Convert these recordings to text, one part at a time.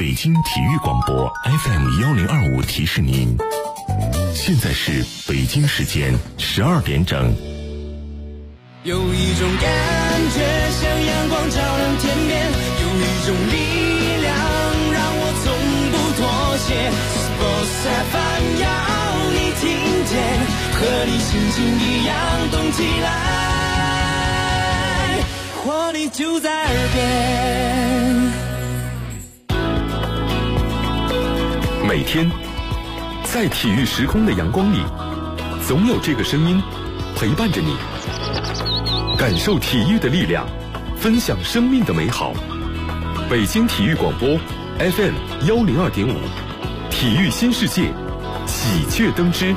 北京体育广播 FM1025提示您，现在是北京时间12点整。 有一种感觉像阳光照亮天边，有一种力量让我从不妥协。Sports FM 要你听见，和你心情一样动起来，活力就在耳边。 每天在体育时空的阳光里，总有这个声音陪伴着你，感受体育的力量，分享生命的美好。北京体育广播 FM102.5，体育新世界，喜鹊登枝。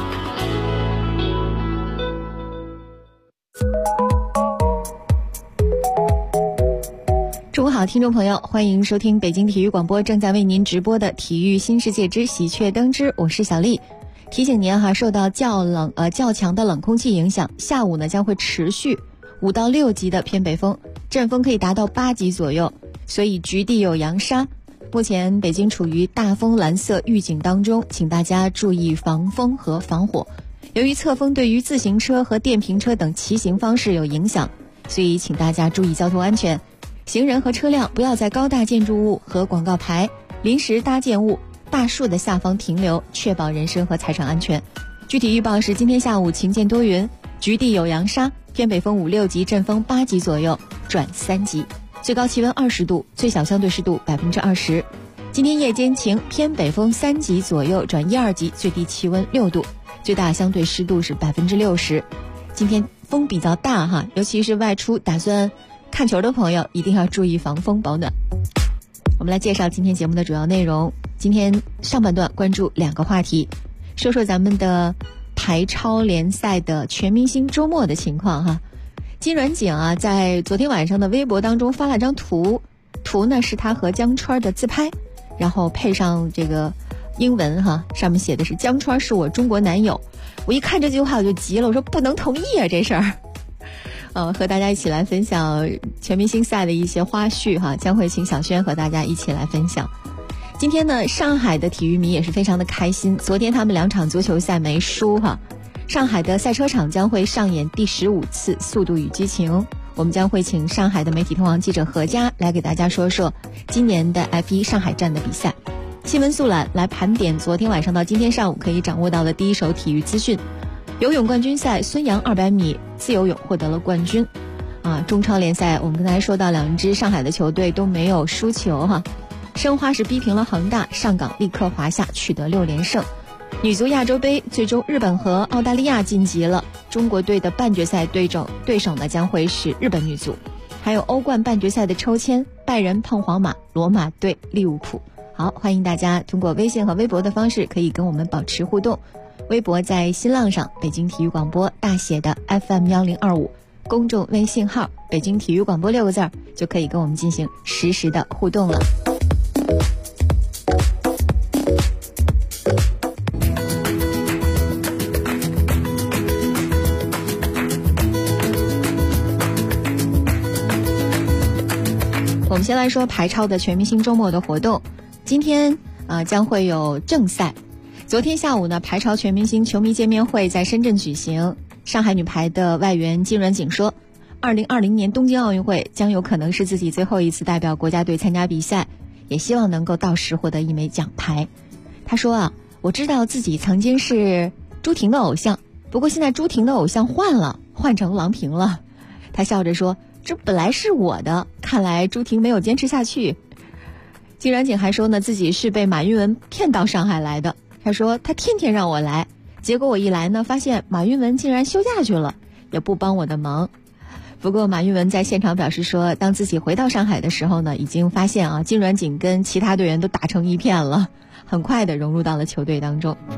中午好，听众朋友，欢迎收听北京体育广播正在为您直播的体育新世界之喜鹊登枝，我是小丽。提醒您哈，受到较强的冷空气影响，下午呢将会持续5到6级的偏北风，阵风可以达到8级左右，所以局地有扬沙。目前北京处于大风蓝色预警当中，请大家注意防风和防火。由于侧风对于自行车和电瓶车等骑行方式有影响，所以请大家注意交通安全。行人和车辆不要在高大建筑物和广告牌、临时搭建物、大树的下方停留，确保人身和财产安全。具体预报是今天下午晴间多云，局地有扬沙，偏北风5、6级，阵风8级左右转3级，最高气温20度，最小相对湿度20%。今天夜间晴，偏北风3级左右转1、2级，最低气温6度，最大相对湿度是60%。今天风比较大哈，尤其是外出打算看球的朋友一定要注意防风保暖。我们来介绍今天节目的主要内容。今天上半段关注2个话题，说说咱们的排超联赛的全明星周末的情况哈。金软景啊，在昨天晚上的微博当中发了张图呢是他和江川的自拍，然后配上这个英文哈，上面写的是江川是我中国男友。我一看这句话我就急了，我说不能同意啊这事儿。和大家一起来分享全明星赛的一些花絮哈，将会请小轩和大家一起来分享。今天呢，上海的体育迷也是非常的开心，昨天他们2场足球赛没输哈。上海的赛车场将会上演第15次速度与激情，我们将会请上海的媒体通网记者何佳来给大家说说今年的 F1 上海站的比赛。新闻速览来盘点昨天晚上到今天上午可以掌握到的第一手体育资讯。游泳冠军赛，孙杨200米自由泳获得了冠军。中超联赛我们跟大家说到2支上海的球队都没有输球哈。申花是逼平了恒大，上港力克华夏取得6连胜。女足亚洲杯最终日本和澳大利亚晋级了，中国队的半决赛对手呢将会是日本女足。还有欧冠半决赛的抽签，拜仁碰皇马，罗马对利物浦。好，欢迎大家通过微信和微博的方式可以跟我们保持互动。微博在新浪上北京体育广播大写的 FM1025， 公众微信号北京体育广播6个字就可以跟我们进行实时的互动了。我们先来说排超的全明星周末的活动。今天将会有正赛。昨天下午呢，排超全明星球迷见面会在深圳举行。上海女排的外援金软景说，2020年东京奥运会将有可能是自己最后一次代表国家队参加比赛，也希望能够到时获得1枚奖牌。她说我知道自己曾经是朱婷的偶像，不过现在朱婷的偶像换成郎平了。她笑着说，这本来是我的，看来朱婷没有坚持下去。金软景还说呢，自己是被马云文骗到上海来的。他说他天天让我来，结果我一来呢，发现马云文竟然休假去了，也不帮我的忙。不过马云文在现场表示说，当自己回到上海的时候呢，已经发现金软景跟其他队员都打成一片了，很快的融入到了球队当中。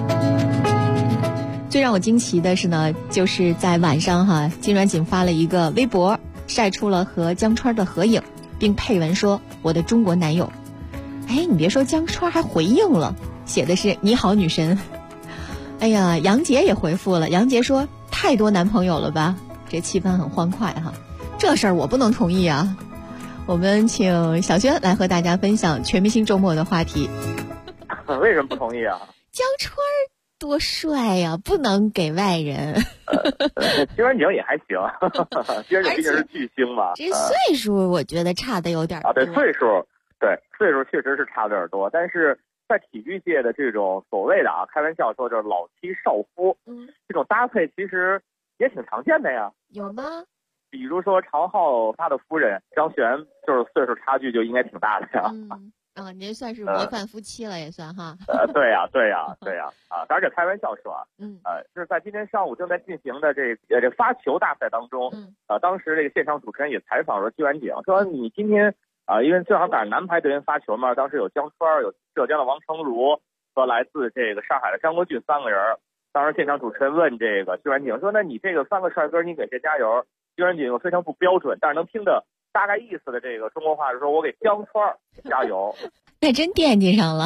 最让我惊奇的是呢，就是在晚上金软景发了一个微博，晒出了和江川的合影，并配文说我的中国男友。你别说，江川还回应了，写的是你好女神。杨洁也回复了，杨洁说太多男朋友了吧，这气氛很欢快哈。这事儿我不能同意啊， 我们请小轩来和大家分享全明星周末的话题。 为什么不同意啊？ 江川多帅呀，不能给外人。 金元景也还行，金元景毕竟是巨星嘛。 这岁数我觉得差的有点多。 对，岁数确实是差的有点多，但是在体育界的这种所谓的开玩笑说就是老妻少夫，这种搭配其实也挺常见的呀。 有吗？ 比如说常浩他的夫人张璇，就是岁数差距就应该挺大的呀。 您算是模范夫妻了，也算哈。 对呀，当然这开玩笑说啊，就是在今天上午正在进行的这发球大赛当中，当时这个现场主持人也采访说金元景，说你今天因为正好赶上男排队员发球嘛，当时有江川，有浙江的王成儒和来自这个上海的张国俊3个人。当时现场主持人问这个金元景说，那你这个3个帅哥你给谁加油？金元景有非常不标准，但是能听得大概意思的这个中国话是说，我给江川加油。 那真惦记上了。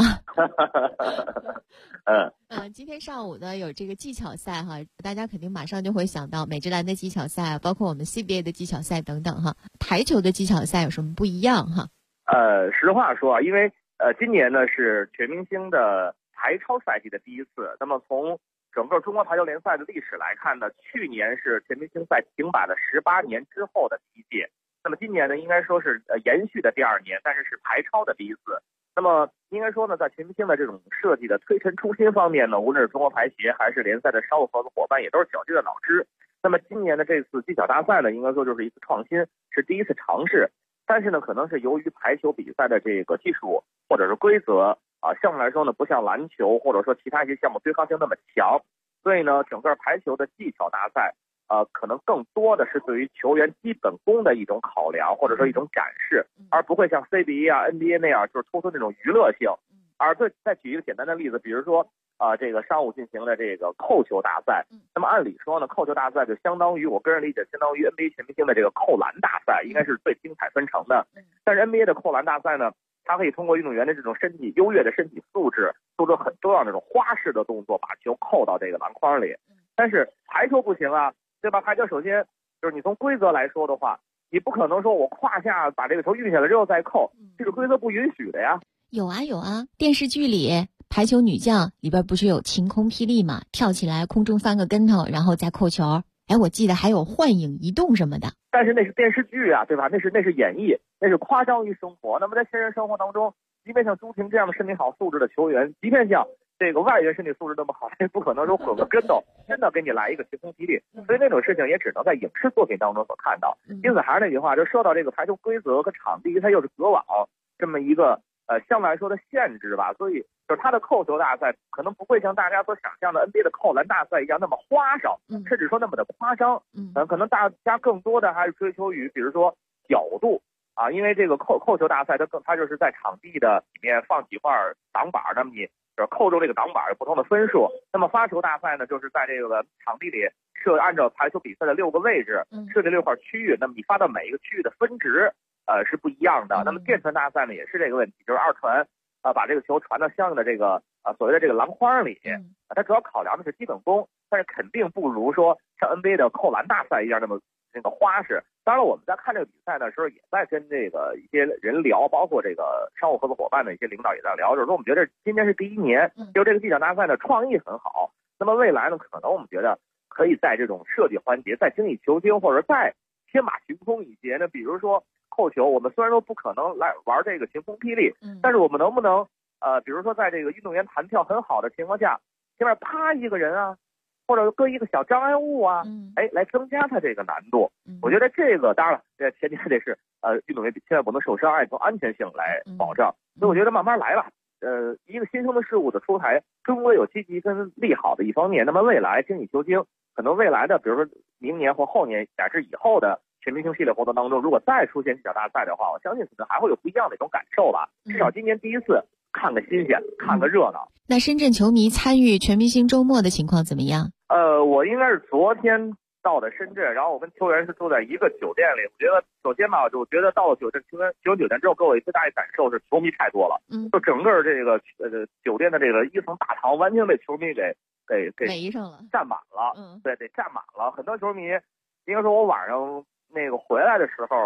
今天上午呢有这个技巧赛哈，大家肯定马上就会想到美职篮的技巧赛，包括我们 CBA 的技巧赛等等哈。排球的技巧赛有什么不一样哈？ 实话说因为今年呢是全明星的排超赛季的第一次，那么从整个中国排球联赛的历史来看呢，去年是全明星赛停摆了18年之后的第一届，那么今年呢应该说是延续的第2年，但是是排超的第一次。那么应该说呢，在全明星的这种设计的推陈出新方面呢，无论是中国排协还是联赛的商务合作伙伴也都是绞尽了脑汁。那么今年的这次技巧大赛呢，应该说就是一次创新，是第一次尝试。但是呢，可能是由于排球比赛的这个技术或者是规则相对来说呢，不像篮球或者说其他一些项目对抗性那么强，所以呢，整个排球的技巧大赛可能更多的是对于球员基本功的一种考量，或者说一种展示，而不会像 CBA NBA 那样就是突出那种娱乐性。而再举一个简单的例子，比如说这个上午进行的这个扣球大赛，那么按理说呢，扣球大赛就相当于我个人理解相当于 NBA 全明星的这个扣篮大赛，应该是最精彩纷呈的。但是 NBA 的扣篮大赛呢，它可以通过运动员的这种优越的身体素质，做出很多样那种花式的动作，把球扣到这个篮筐里。但是排球不行啊，对吧？排球首先就是你从规则来说的话，你不可能说我胯下把这个球运下来之后再扣，这个规则不允许的呀。 有啊，电视剧里排球女将里边不是有晴空霹雳嘛，跳起来空中翻个跟头然后再扣球。我记得还有幻影移动什么的。 但是那是电视剧啊，对吧？那是演绎，那是夸张于生活。那么在现实生活当中，即便像朱婷这样的身体好素质的球员，即便像这个外援身体素质那么好，也不可能说滚个跟头真的给你来一个晴空霹雳。所以那种事情也只能在影视作品当中所看到。因此还是那句话，就说到这个排球规则和场地，它又是隔网这么一个相对来说的限制吧，所以就是它的扣球大赛可能不会像大家所想象的 NBA 的扣篮大赛一样那么花哨，甚至说那么的夸张。可能大家更多的还是追求于比如说角度因为这个扣球大赛它就是在场地的里面放几块挡板，那么你就是扣中这个挡板有不同的分数。那么发球大赛呢，就是在这个场地里按照排球比赛的6个位置设计6块区域，那么你发到每一个区域的分值是不一样的。那么电传大赛呢也是这个问题，就是二传把这个球传到相应的这个所谓的这个篮筐里，它主要考量的是基本功，但是肯定不如说像 NBA 的扣篮大赛一样那么那个花式。当然我们在看这个比赛的时候也在跟这个一些人聊，包括这个商务合作伙伴的一些领导也在聊，就是说我们觉得今年是第1年，就这个技巧大赛的创意很好，那么未来呢可能我们觉得可以在这种设计环节再精益求精，或者再天马行空一些呢。比如说扣球，我们虽然说不可能来玩这个晴空霹雳，但是我们能不能比如说在这个运动员弹跳很好的情况下，前面趴一个人啊，或者搁一个小障碍物啊，来增加它这个难度。我觉得这个当然了，这前提还得是运动员千万不能受伤，从安全性来保障。所以我觉得慢慢来吧。一个新生的事物的出台，中国有积极跟利好的一方面，那么未来精益求精，可能未来的比如说明年或后年乃至以后的全明星系列活动当中，如果再出现技巧大赛的话，我相信可能还会有不一样的一种感受吧。至少今年第一次看个新鲜，看个热闹。 那深圳球迷参与全明星周末的情况怎么样？ 我应该是昨天到的深圳，然后我跟球员是住在一个酒店里。我觉得首先吧，我觉得到了酒店之后，给我最大的感受是球迷太多了。就整个这个酒店的这个1层大堂完全被球迷给围上了， 占满了。对，得占满了。很多球迷，应该说我晚上那个回来的时候，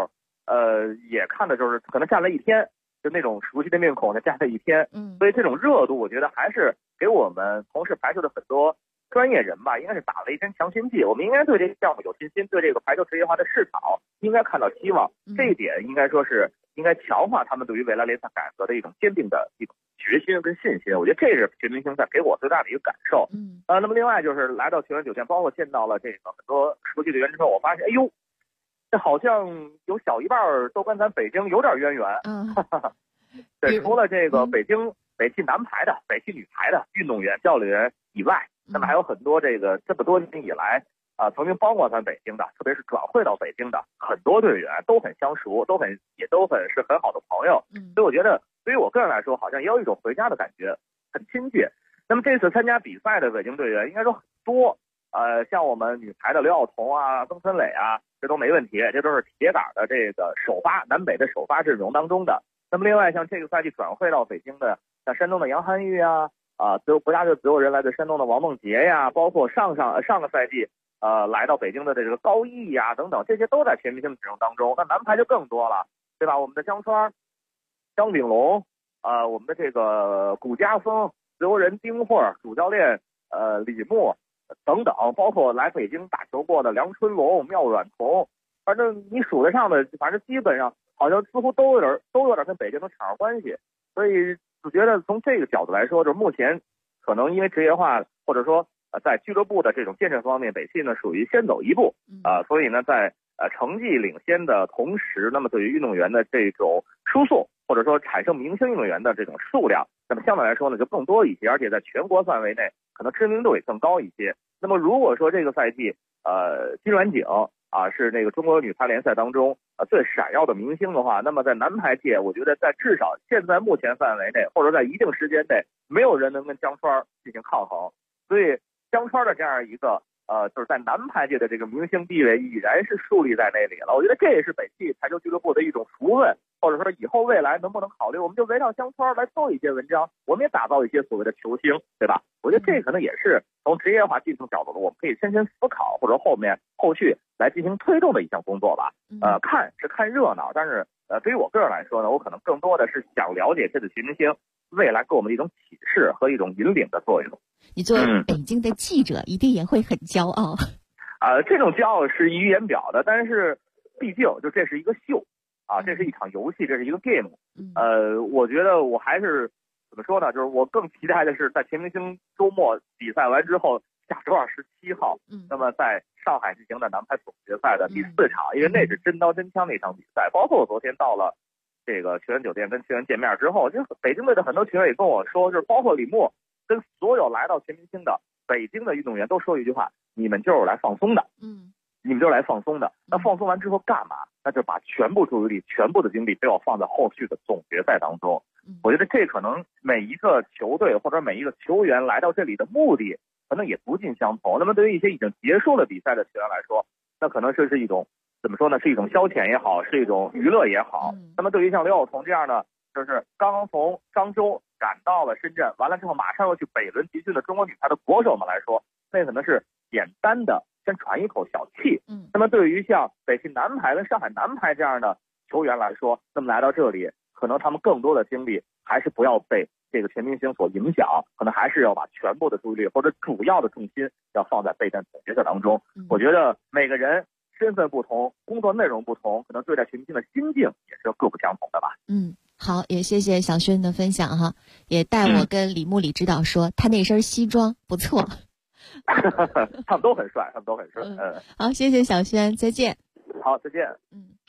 也看的就是可能站了一天，就那种熟悉的面孔呢站了一天，所以这种热度我觉得还是给我们从事排球的很多专业人吧，应该是打了一针强心剂。我们应该对这个项目有信心，对这个排球职业化的市场应该看到希望。这一点应该说是应该强化他们对于未来联赛改革的一种坚定的一种决心跟信心。我觉得这是全明星赛给我最大的一个感受。那么另外就是来到球员酒店，包括见到了这个很多熟悉的员之后，我发现，哎呦，这好像有小一半都跟咱北京有点渊源。对，除了这个北汽男排的、北汽女排的运动员、教练员以外，那么还有很多这个这么多年以来曾经帮过咱北京的，特别是转会到北京的很多队员都很相熟，也都是很好的朋友。所以我觉得对于我个人来说，好像也有一种回家的感觉，很亲切。那么这次参加比赛的北京队员应该说很多，像我们女排的刘晓彤啊、曾春蕾啊，这都没问题，这都是铁杆的这个首发，南北的首发阵容当中的。那么另外像这个赛季转会到北京的，像山东的杨涵玉啊，国家队自由人来自山东的王梦洁呀，包括上个赛季来到北京的这个高毅呀等等，这些都在全明星的阵容当中。那男排就更多了，对吧？我们的江川、张炳龙，我们的这个谷家峰、自由人丁慧、主教练李默等等，包括来北京打球过的梁春龙、廖阮彤，反正你数得上的，反正基本上好像似乎都有点跟北京能扯上关系。所以我觉得从这个角度来说，就是目前可能因为职业化或者说在俱乐部的这种建设方面，北汽呢属于先走一步所以呢在成绩领先的同时，那么对于运动员的这种输送或者说产生明星运动员的这种数量，那么相对来说呢就更多一些，而且在全国范围内可能知名度也更高一些。那么如果说这个赛季金软景是那个中国女排联赛当中最闪耀的明星的话，那么在男排界，我觉得在至少现在目前范围内，或者在一定时间内，没有人能跟江川进行抗衡。所以江川的这样一个就是在男排界的这个明星地位已然是树立在那里了。我觉得这也是北汽排球俱乐部的一种熟问，或者说以后未来能不能考虑，我们就围绕江川来做一些文章，我们也打造一些所谓的球星，对吧？我觉得这可能也是从职业化进程角度，我们可以深深思考，或者后续来进行推动的一项工作吧。看是看热闹，但是对于我个人来说呢，我可能更多的是想了解这次全明星未来给我们的一种启示和一种引领的作用。 你作为北京的记者，一定也会很骄傲。 这种骄傲是溢于言表的，但是毕竟就这是一个秀这是一场游戏，这是一个 game。我觉得我还是怎么说呢？就是我更期待的是在全明星周末比赛完之后，下周27号，那么在上海进行的男排总决赛的第4场，因为那是真刀真枪的一场比赛。包括我昨天到了这个球员酒店跟球员见面之后，就北京队的很多球员也跟我说，就是包括李默跟所有来到全明星的北京的运动员都说一句话：你们就是来放松的。你们就是来放松的。那放松完之后干嘛？那就把全部注意力、全部的精力都要放在后续的总决赛当中。我觉得这可能每一个球队或者每一个球员来到这里的目的可能也不尽相同。那么对于一些已经结束了比赛的球员来说，那可能这是一种怎么说呢？是一种消遣也好，是一种娱乐也好。那么对于像刘晓彤这样的，就是刚从漳州赶到了深圳，完了之后马上要去北仑集训的中国女排的国手们来说，那可能是简单的先喘一口小气。那么对于像北汽男排跟上海男排这样的球员来说，那么来到这里，可能他们更多的精力还是不要被这个全明星所影响，可能还是要把全部的注意力或者主要的重心要放在备战总决赛当中。我觉得每个人身份不同，工作内容不同，可能对待全明星的心境也是各不相同的吧。 好，也谢谢小轩的分享哈，也带我跟李木李指导说，他那身西装不错。 他们都很帅，他们都很帅。 好，谢谢小轩，再见。 好，再见。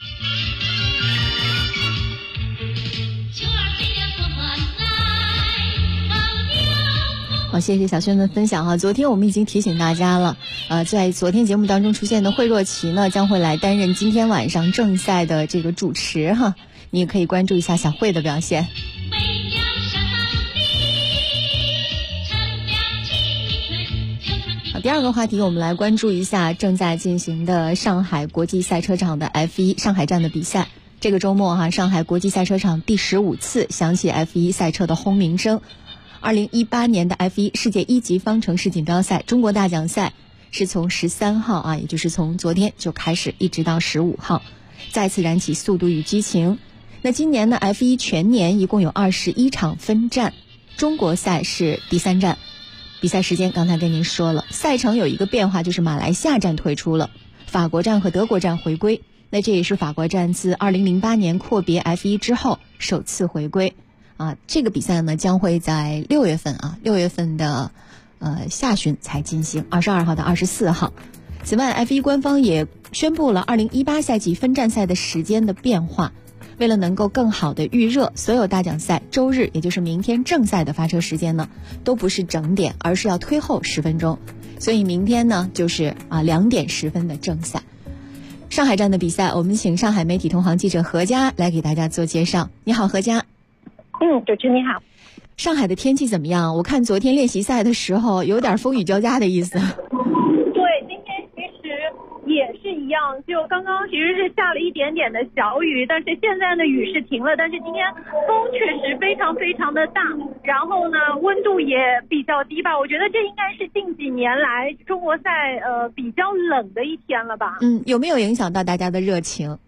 好，谢谢小轩的分享哈。昨天我们已经提醒大家了，在昨天节目当中出现的惠若琪呢，将会来担任今天晚上正赛的这个主持哈，你也可以关注一下小慧的表现。好，第二个话题我们来关注一下正在进行的上海国际赛车场的 F1 上海站的比赛。这个周末哈，上海国际赛车场第15次响起 F1 赛车的轰鸣声。2018年的 F1 世界1级方程式锦标赛中国大奖赛是从13号也就是从昨天就开始，一直到15号。 再次燃起速度与激情。那今年呢 F1 全年一共有21场分站，中国赛是第3站。比赛时间刚才跟您说了，赛程有一个变化，就是马来西亚站退出了，法国站和德国站回归。那这也是法国站自2008年阔别 F1 之后首次回归这个比赛呢将会在6月份的下旬才进行，22号到24号。此外 F1 官方也宣布了2018赛季分站赛的时间的变化，为了能够更好的预热，所有大奖赛周日也就是明天正赛的发车时间呢都不是整点，而是要推后10分钟，所以明天呢就是2点10分的正赛。上海站的比赛，我们请上海媒体同行记者何佳来给大家做介绍。你好，何佳。 主持人你好。 上海的天气怎么样？我看昨天练习赛的时候有点风雨交加的意思。 对，今天其实也是一样，就刚刚其实是下了一点点的小雨，但是现在呢雨是停了，但是今天风确实非常非常的大，然后呢温度也比较低吧，我觉得这应该是近几年来中国赛比较冷的一天了吧。 有没有影响到大家的热情？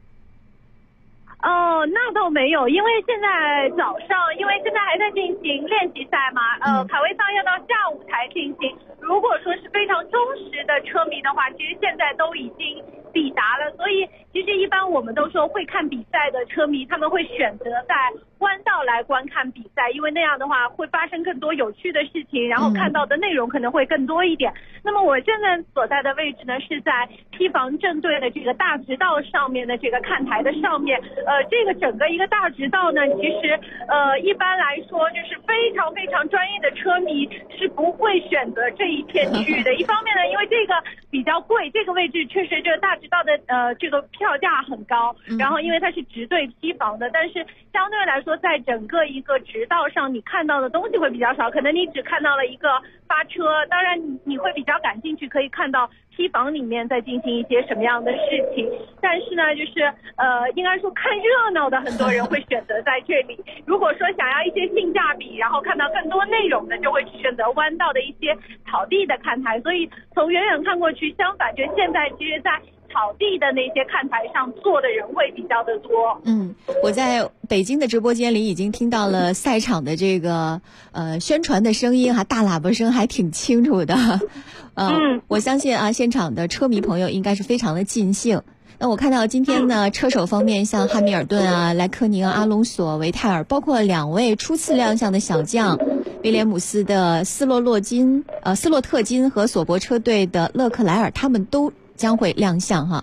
那倒没有，因为现在早上，因为现在还在进行练习赛嘛，卡位赛要到下午才进行。如果说是非常忠实的车迷的话，其实现在都已经抵达了，所以其实一般我们都说会看比赛的车迷，他们会选择在弯道来观看比赛，因为那样的话会发生更多有趣的事情，然后看到的内容可能会更多一点。那么我现在所在的位置呢是在P房正对的这个大直道上面的这个看台的上面，这个整个一个大直道呢，其实一般来说就是非常非常专业的车迷是不会选择这一片区域的。一方面呢，因为这个比较贵，这个位置确实这个大直道的这个票价很高，然后因为它是直对P房的，但是相对来说在整个一个直道上你看到的东西会比较少，可能你只看到了一个发车，当然你会比较感兴趣，可以看到P房里面在进行一些什么样的事情，但是呢就是应该说看热闹的很多人会选择在这里，如果说想要一些性价比，然后看到更多内容的，就会选择弯道的一些草地的看台，所以从远远看过去，相反就现在其实在草地的那些看台上坐的人会比较的多。 我在北京的直播间里已经听到了赛场的这个宣传的声音大喇叭声还挺清楚的。我相信现场的车迷朋友应该是非常的尽兴。那我看到今天呢，车手方面像汉密尔顿莱科宁阿隆索、维泰尔，包括2位初次亮相的小将，威廉姆斯的斯洛特金和索伯车队的勒克莱尔，他们都将会亮相哈。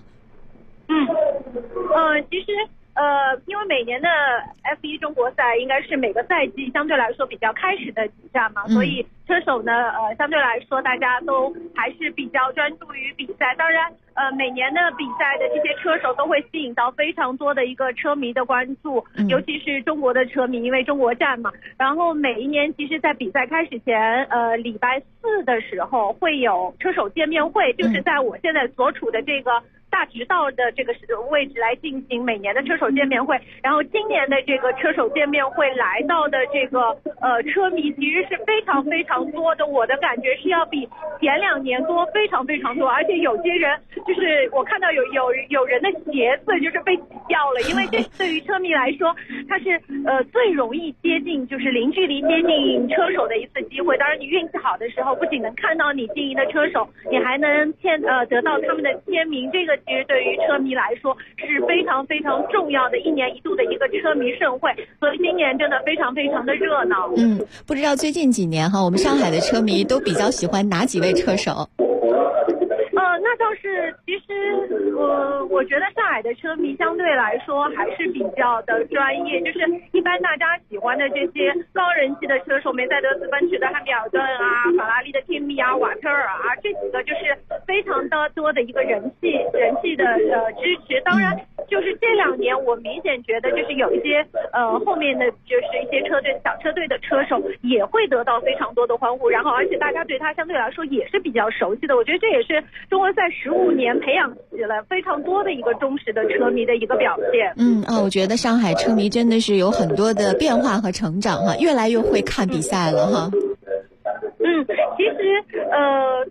其实因为每年的 F1 中国赛应该是每个赛季相对来说比较开始的几站嘛，所以车手呢相对来说大家都还是比较专注于比赛。当然每年的比赛的这些车手都会吸引到非常多的一个车迷的关注，尤其是中国的车迷，因为中国站嘛。然后每一年其实在比赛开始前礼拜4的时候会有车手见面会，就是在我现在所处的这个大直道的这个位置来进行每年的车手见面会。然后今年的这个车手见面会来到的这个车迷其实是非常非常多的，我的感觉是要比前2年多非常非常多，而且有些人就是我看到有人的鞋子就是被挤掉了，因为这对于车迷来说它是最容易接近，就是零距离接近车手的一次机会。当然你运气好的时候不仅能看到你经营的车手，你还能得到他们的签名，这个其实对于车迷来说是非常非常重要的1年1度的一个车迷盛会，所以今年真的非常非常的热闹。 不知道最近几年我们上海的车迷都比较喜欢哪几位车手？ 那倒是，其实我觉得上海的车迷相对来说还是比较的专业，就是一般大家喜欢的这些高人气的车手，梅赛德斯奔驰的汉密尔顿法拉利的天密瓦特尔这几个就是非常的多的一个人气的支持。当然就是这2年我明显觉得就是有一些后面的就是一些小车队的车手也会得到非常多的欢呼，然后而且大家对他相对来说也是比较熟悉的，我觉得这也是中国赛15年培养起了非常多的一个忠实的车迷的一个表现。 我觉得上海车迷真的是有很多的变化和成长越来越会看比赛了哈。 其实到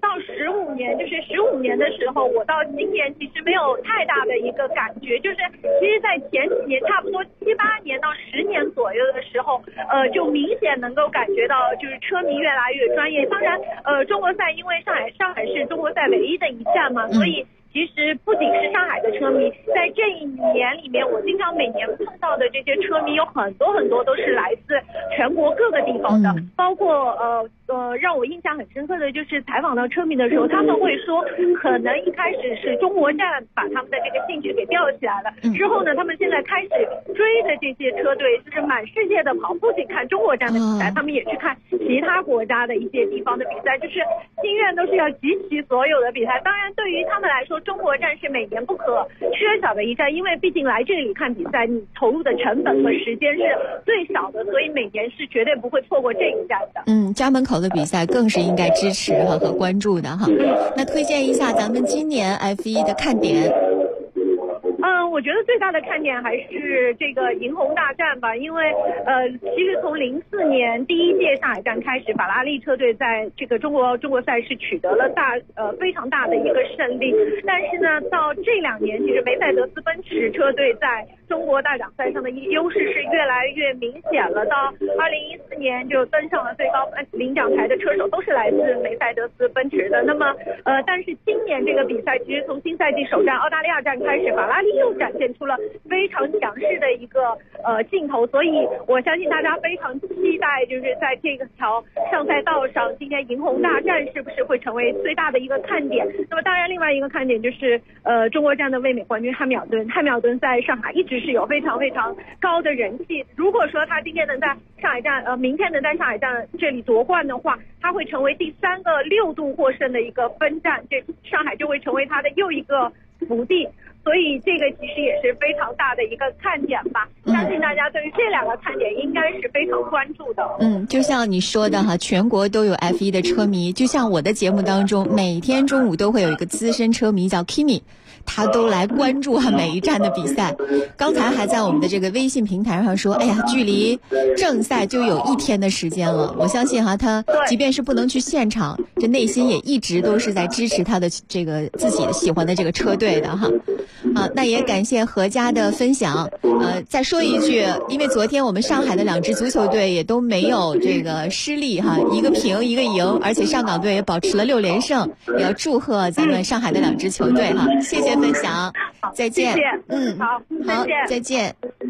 15年，就是15年的时候，我到今年其实没有太大的一个感觉，就是其实在前几年，差不多7、8年到10年左右的时候，就明显能够感觉到就是车迷越来越专业。当然，中国赛因为上海是中国赛唯一的一站嘛，所以其实不仅是上海的车迷，在这一年里面，我经常每年碰到的这些车迷有很多都是来自全国各个地方的，包括让我印象很深刻的就是采访到车迷的时候，他们会说，可能一开始是中国站把他们的这个兴趣给吊起来了，之后呢，他们现在开始追的这些车队就是满世界的跑，不仅看中国站的比赛，他们也去看其他国家的一些地方的比赛，就是心愿都是要集齐所有的比赛。当然，对于他们来说，中国站是每年不可缺少的一站，因为毕竟来这里看比赛，你投入的成本和时间是最少的，所以每年是绝对不会错过这一站的。 家门口的比赛更是应该支持和关注的哈。那推荐一下咱们今年 F1 的看点。 我觉得最大的看点还是这个银红大战吧，因为其实从04年第一届上海站开始，法拉利车队在这个中国赛事取得了非常大的一个胜利，但是呢，到这2年，其实梅赛德斯奔驰车队在中国大奖赛上的优势是越来越明显了。到2014年就登上了最高领奖台的车手都是来自梅赛德斯奔驰的。那么但是今年这个比赛，其实从新赛季首站澳大利亚站开始，法拉利又展现出了非常强势的一个镜头，所以我相信大家非常期待，就是在这个条上赛道上，今天银红大战是不是会成为最大的一个看点？那么当然，另外一个看点就是中国站的卫冕冠军汉密尔顿。汉密尔顿在上海一直是有非常高的人气。如果说他今天能在上海站明天能在上海站这里夺冠的话，他会成为第3个6度获胜的一个分站，这上海就会成为他的又一个福地。所以这个其实也是非常大的一个看点吧，相信大家对于这2个看点应该是非常关注的。 就像你说的哈，全国都有 F1 的车迷，就像我的节目当中，每天中午都会有一个资深车迷叫 Kimi， 他都来关注每一站的比赛。刚才还在我们的这个微信平台上说，哎呀，距离正赛就有1天的时间了。我相信哈，他即便是不能去现场，这内心也一直都是在支持他的这个自己喜欢的这个车队的哈。那也感谢何家的分享。再说一句，因为昨天我们上海的2支足球队也都没有这个失利哈，一个平一个赢，而且上港队也保持了6连胜，也要祝贺咱们上海的2支球队哈。谢谢分享，再见。 谢谢。好， 再见。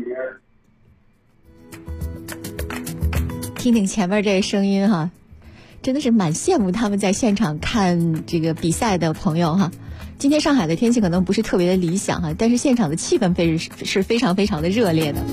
听听前面这声音哈，真的是蛮羡慕他们在现场看这个比赛的朋友哈。今天上海的天气可能不是特别的理想哈，但是现场的气氛是非常的热烈的。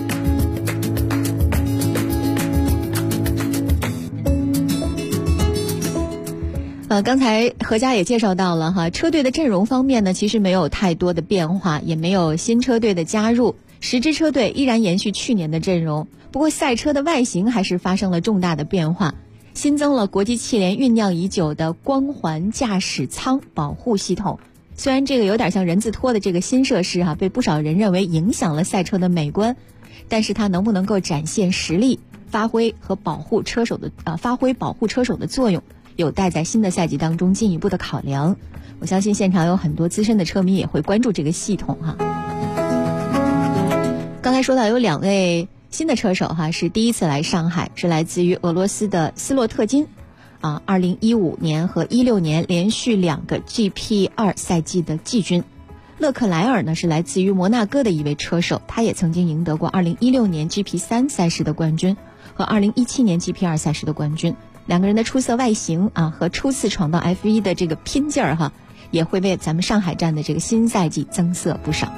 刚才何家也介绍到了哈，车队的阵容方面呢，其实没有太多的变化，也没有新车队的加入，10支车队依然延续去年的阵容。不过赛车的外形还是发生了重大的变化，新增了国际汽联酝酿已久的光环驾驶舱保护系统。虽然这个有点像人字拖的这个新设施被不少人认为影响了赛车的美观，但是它能不能够展现实力，发挥保护车手的作用，有待在新的赛季当中进一步的考量。我相信现场有很多资深的车迷也会关注这个系统哈。刚才说到有2位新的车手是第一次来上海，是来自于俄罗斯的斯洛特金2015年和16年连续2个 GP2 赛季的季军。勒克莱尔呢是来自于摩纳哥的一位车手，他也曾经赢得过2016年 GP3 赛事的冠军和2017年 GP2 赛事的冠军。2个人的出色外形和初次闯到 F1 的这个拼劲儿也会为咱们上海站的这个新赛季增色不少。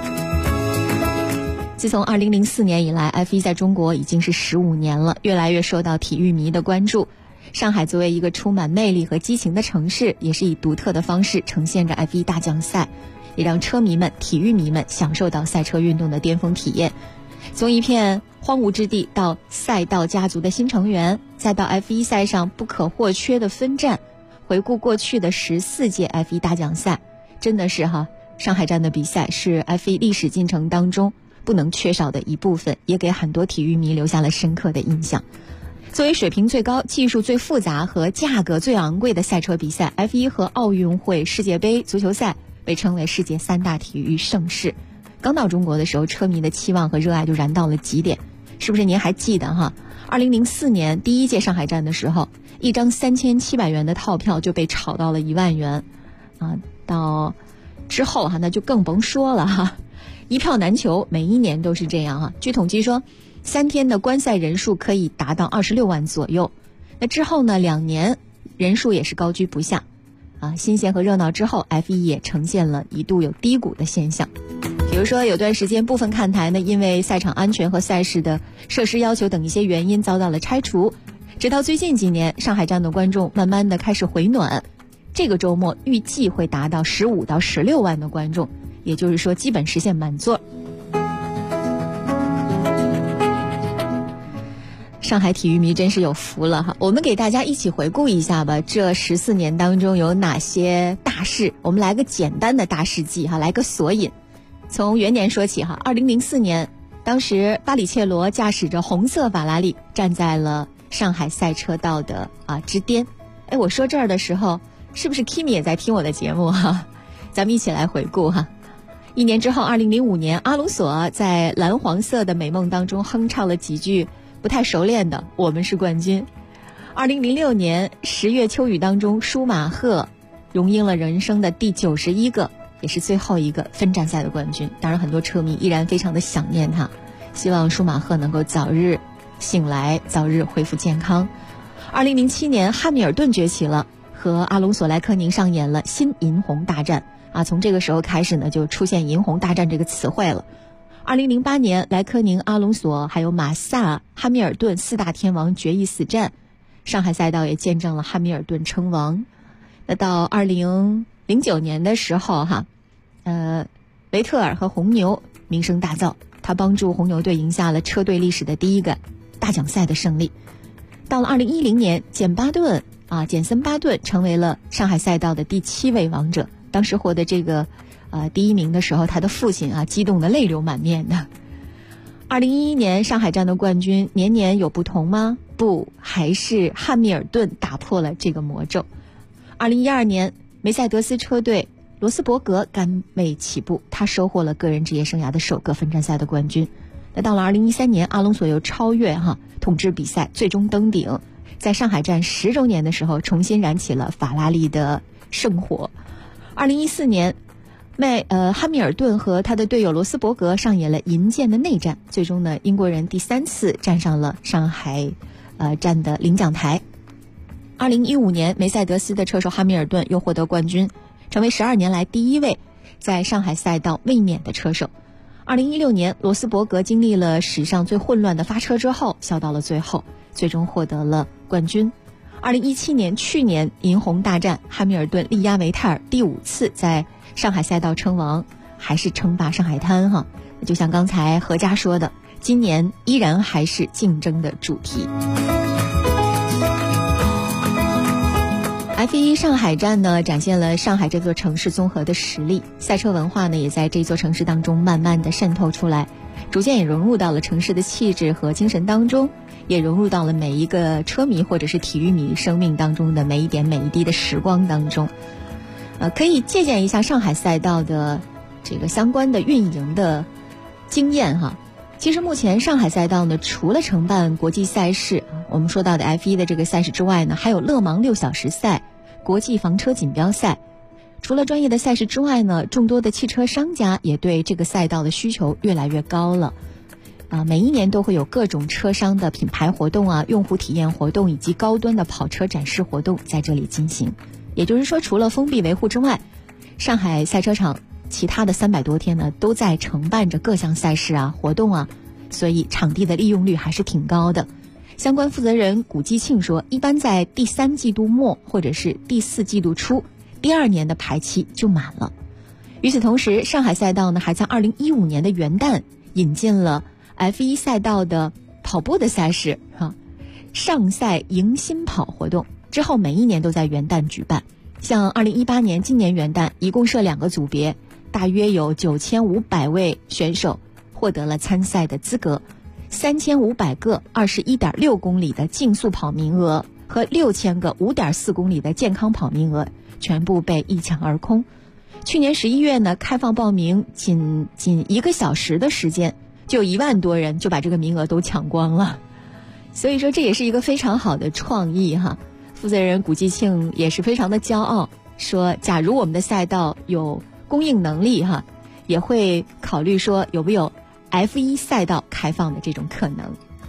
自从2004年以来， F1 在中国已经是15年了，越来越受到体育迷的关注。上海作为一个充满魅力和激情的城市，也是以独特的方式呈现着 F1 大奖赛，也让车迷们、体育迷们享受到赛车运动的巅峰体验。从一片荒芜之地到赛道家族的新成员，再到 F1 赛上不可或缺的分站，回顾过去的14届 F1 大奖赛，真的是上海站的比赛是 F1 历史进程当中不能缺少的一部分，也给很多体育迷留下了深刻的印象。 作为水平最高、技术最复杂和价格最昂贵的赛车比赛， F1 和奥运会、世界杯、足球赛被称为世界3大体育盛事。刚到中国的时候，车迷的期望和热爱就燃到了极点。是不是您还记得哈？2004年第一届上海站的时候，一张3700元的套票就被炒到了1万元啊！到之后那就更甭说了哈，一票难求，每一年都是这样哈。据统计说，3天的观赛人数可以达到26万左右。那之后呢，2年人数也是高居不下啊。新鲜和热闹之后， F1 也呈现了一度有低谷的现象。比如说有段时间部分看台呢，因为赛场安全和赛事的设施要求等一些原因遭到了拆除。直到最近几年，上海站的观众慢慢的开始回暖，这个周末预计会达到15到16万的观众，也就是说基本实现满座。上海体育迷真是有福了哈！我们给大家一起回顾一下吧，这14年当中有哪些大事？我们来个简单的大事记哈，来个索引。从元年说起哈，2004年，当时巴里切罗驾驶着红色法拉利站在了上海赛车道的之巅。哎，我说这儿的时候，是不是 Kimi 也在听我的节目哈？咱们一起来回顾哈。1年之后，2005年，阿隆索在蓝黄色的美梦当中哼唱了几句不太熟练的我们是冠军。2006年10月秋雨当中，舒马赫荣膺了人生的第91个也是最后一个分站赛的冠军。当然很多车迷依然非常的想念他，希望舒马赫能够早日醒来，早日恢复健康。2007年汉密尔顿崛起了，和阿隆索莱科宁上演了新银红大战从这个时候开始呢，就出现银红大战这个词汇了。2008年莱科宁、阿隆索还有马萨、汉密尔顿4大天王决一死战，上海赛道也见证了汉密尔顿称王。那到2009年的时候维特尔和红牛名声大噪，他帮助红牛队赢下了车队历史的第一个大奖赛的胜利。到了2010年，简森巴顿成为了上海赛道的第7位王者。当时获得这个第1名的时候，他的父亲激动的泪流满面的。2011年上海站的冠军年年有不同吗？不，还是汉密尔顿打破了这个魔咒。2012年梅赛德斯车队罗斯伯格甘为起步，他收获了个人职业生涯的首个分站赛的冠军。那到了2013年，阿隆索又超越统治比赛，最终登顶，在上海站10周年的时候重新燃起了法拉利的圣火。2014年汉密尔顿和他的队友罗斯伯格上演了银剑的内战，最终呢，英国人第3次站上了上海站的领奖台。2015年，梅赛德斯的车手汉密尔顿又获得冠军，成为12年来第1位在上海赛道卫冕的车手。2016年，罗斯伯格经历了史上最混乱的发车之后，笑到了最后，最终获得了冠军。2017年，去年银红大战，汉密尔顿力压维泰尔，第5次在上海赛道称王，还是称霸上海滩哈。就像刚才何佳说的，今年依然还是竞争的主题。F1 上海站呢，展现了上海这座城市综合的实力，赛车文化呢也在这座城市当中慢慢的渗透出来，逐渐也融入到了城市的气质和精神当中，也融入到了每一个车迷或者是体育迷生命当中的每一点每一滴的时光当中。可以借鉴一下上海赛道的这个相关的运营的经验哈。其实目前上海赛道呢，除了承办国际赛事，我们说到的 F1 的这个赛事之外呢，还有勒芒6小时赛、国际房车锦标赛。除了专业的赛事之外呢，众多的汽车商家也对这个赛道的需求越来越高了。每一年都会有各种车商的品牌活动用户体验活动以及高端的跑车展示活动在这里进行。也就是说，除了封闭维护之外，上海赛车场其他的300多天呢，都在承办着各项赛事活动所以场地的利用率还是挺高的。相关负责人古继庆说，一般在第3季度末或者是第4季度初，第2年的排期就满了。与此同时，上海赛道呢还在2015年的元旦引进了 F1 赛道的跑步的赛事上赛迎新跑活动，之后每一年都在元旦举办。像2018年今年元旦一共设2个组别，大约有9500位选手获得了参赛的资格。 3500个 21.6 公里的竞速跑名额和6000个 5.4 公里的健康跑名额全部被一抢而空。去年11月呢，开放报名仅1个小时的时间，就1万多人就把这个名额都抢光了。所以说这也是一个非常好的创意哈。负责人古继庆也是非常的骄傲，说假如我们的赛道有供应能力哈，也会考虑说有没有 F1 赛道开放的这种可能。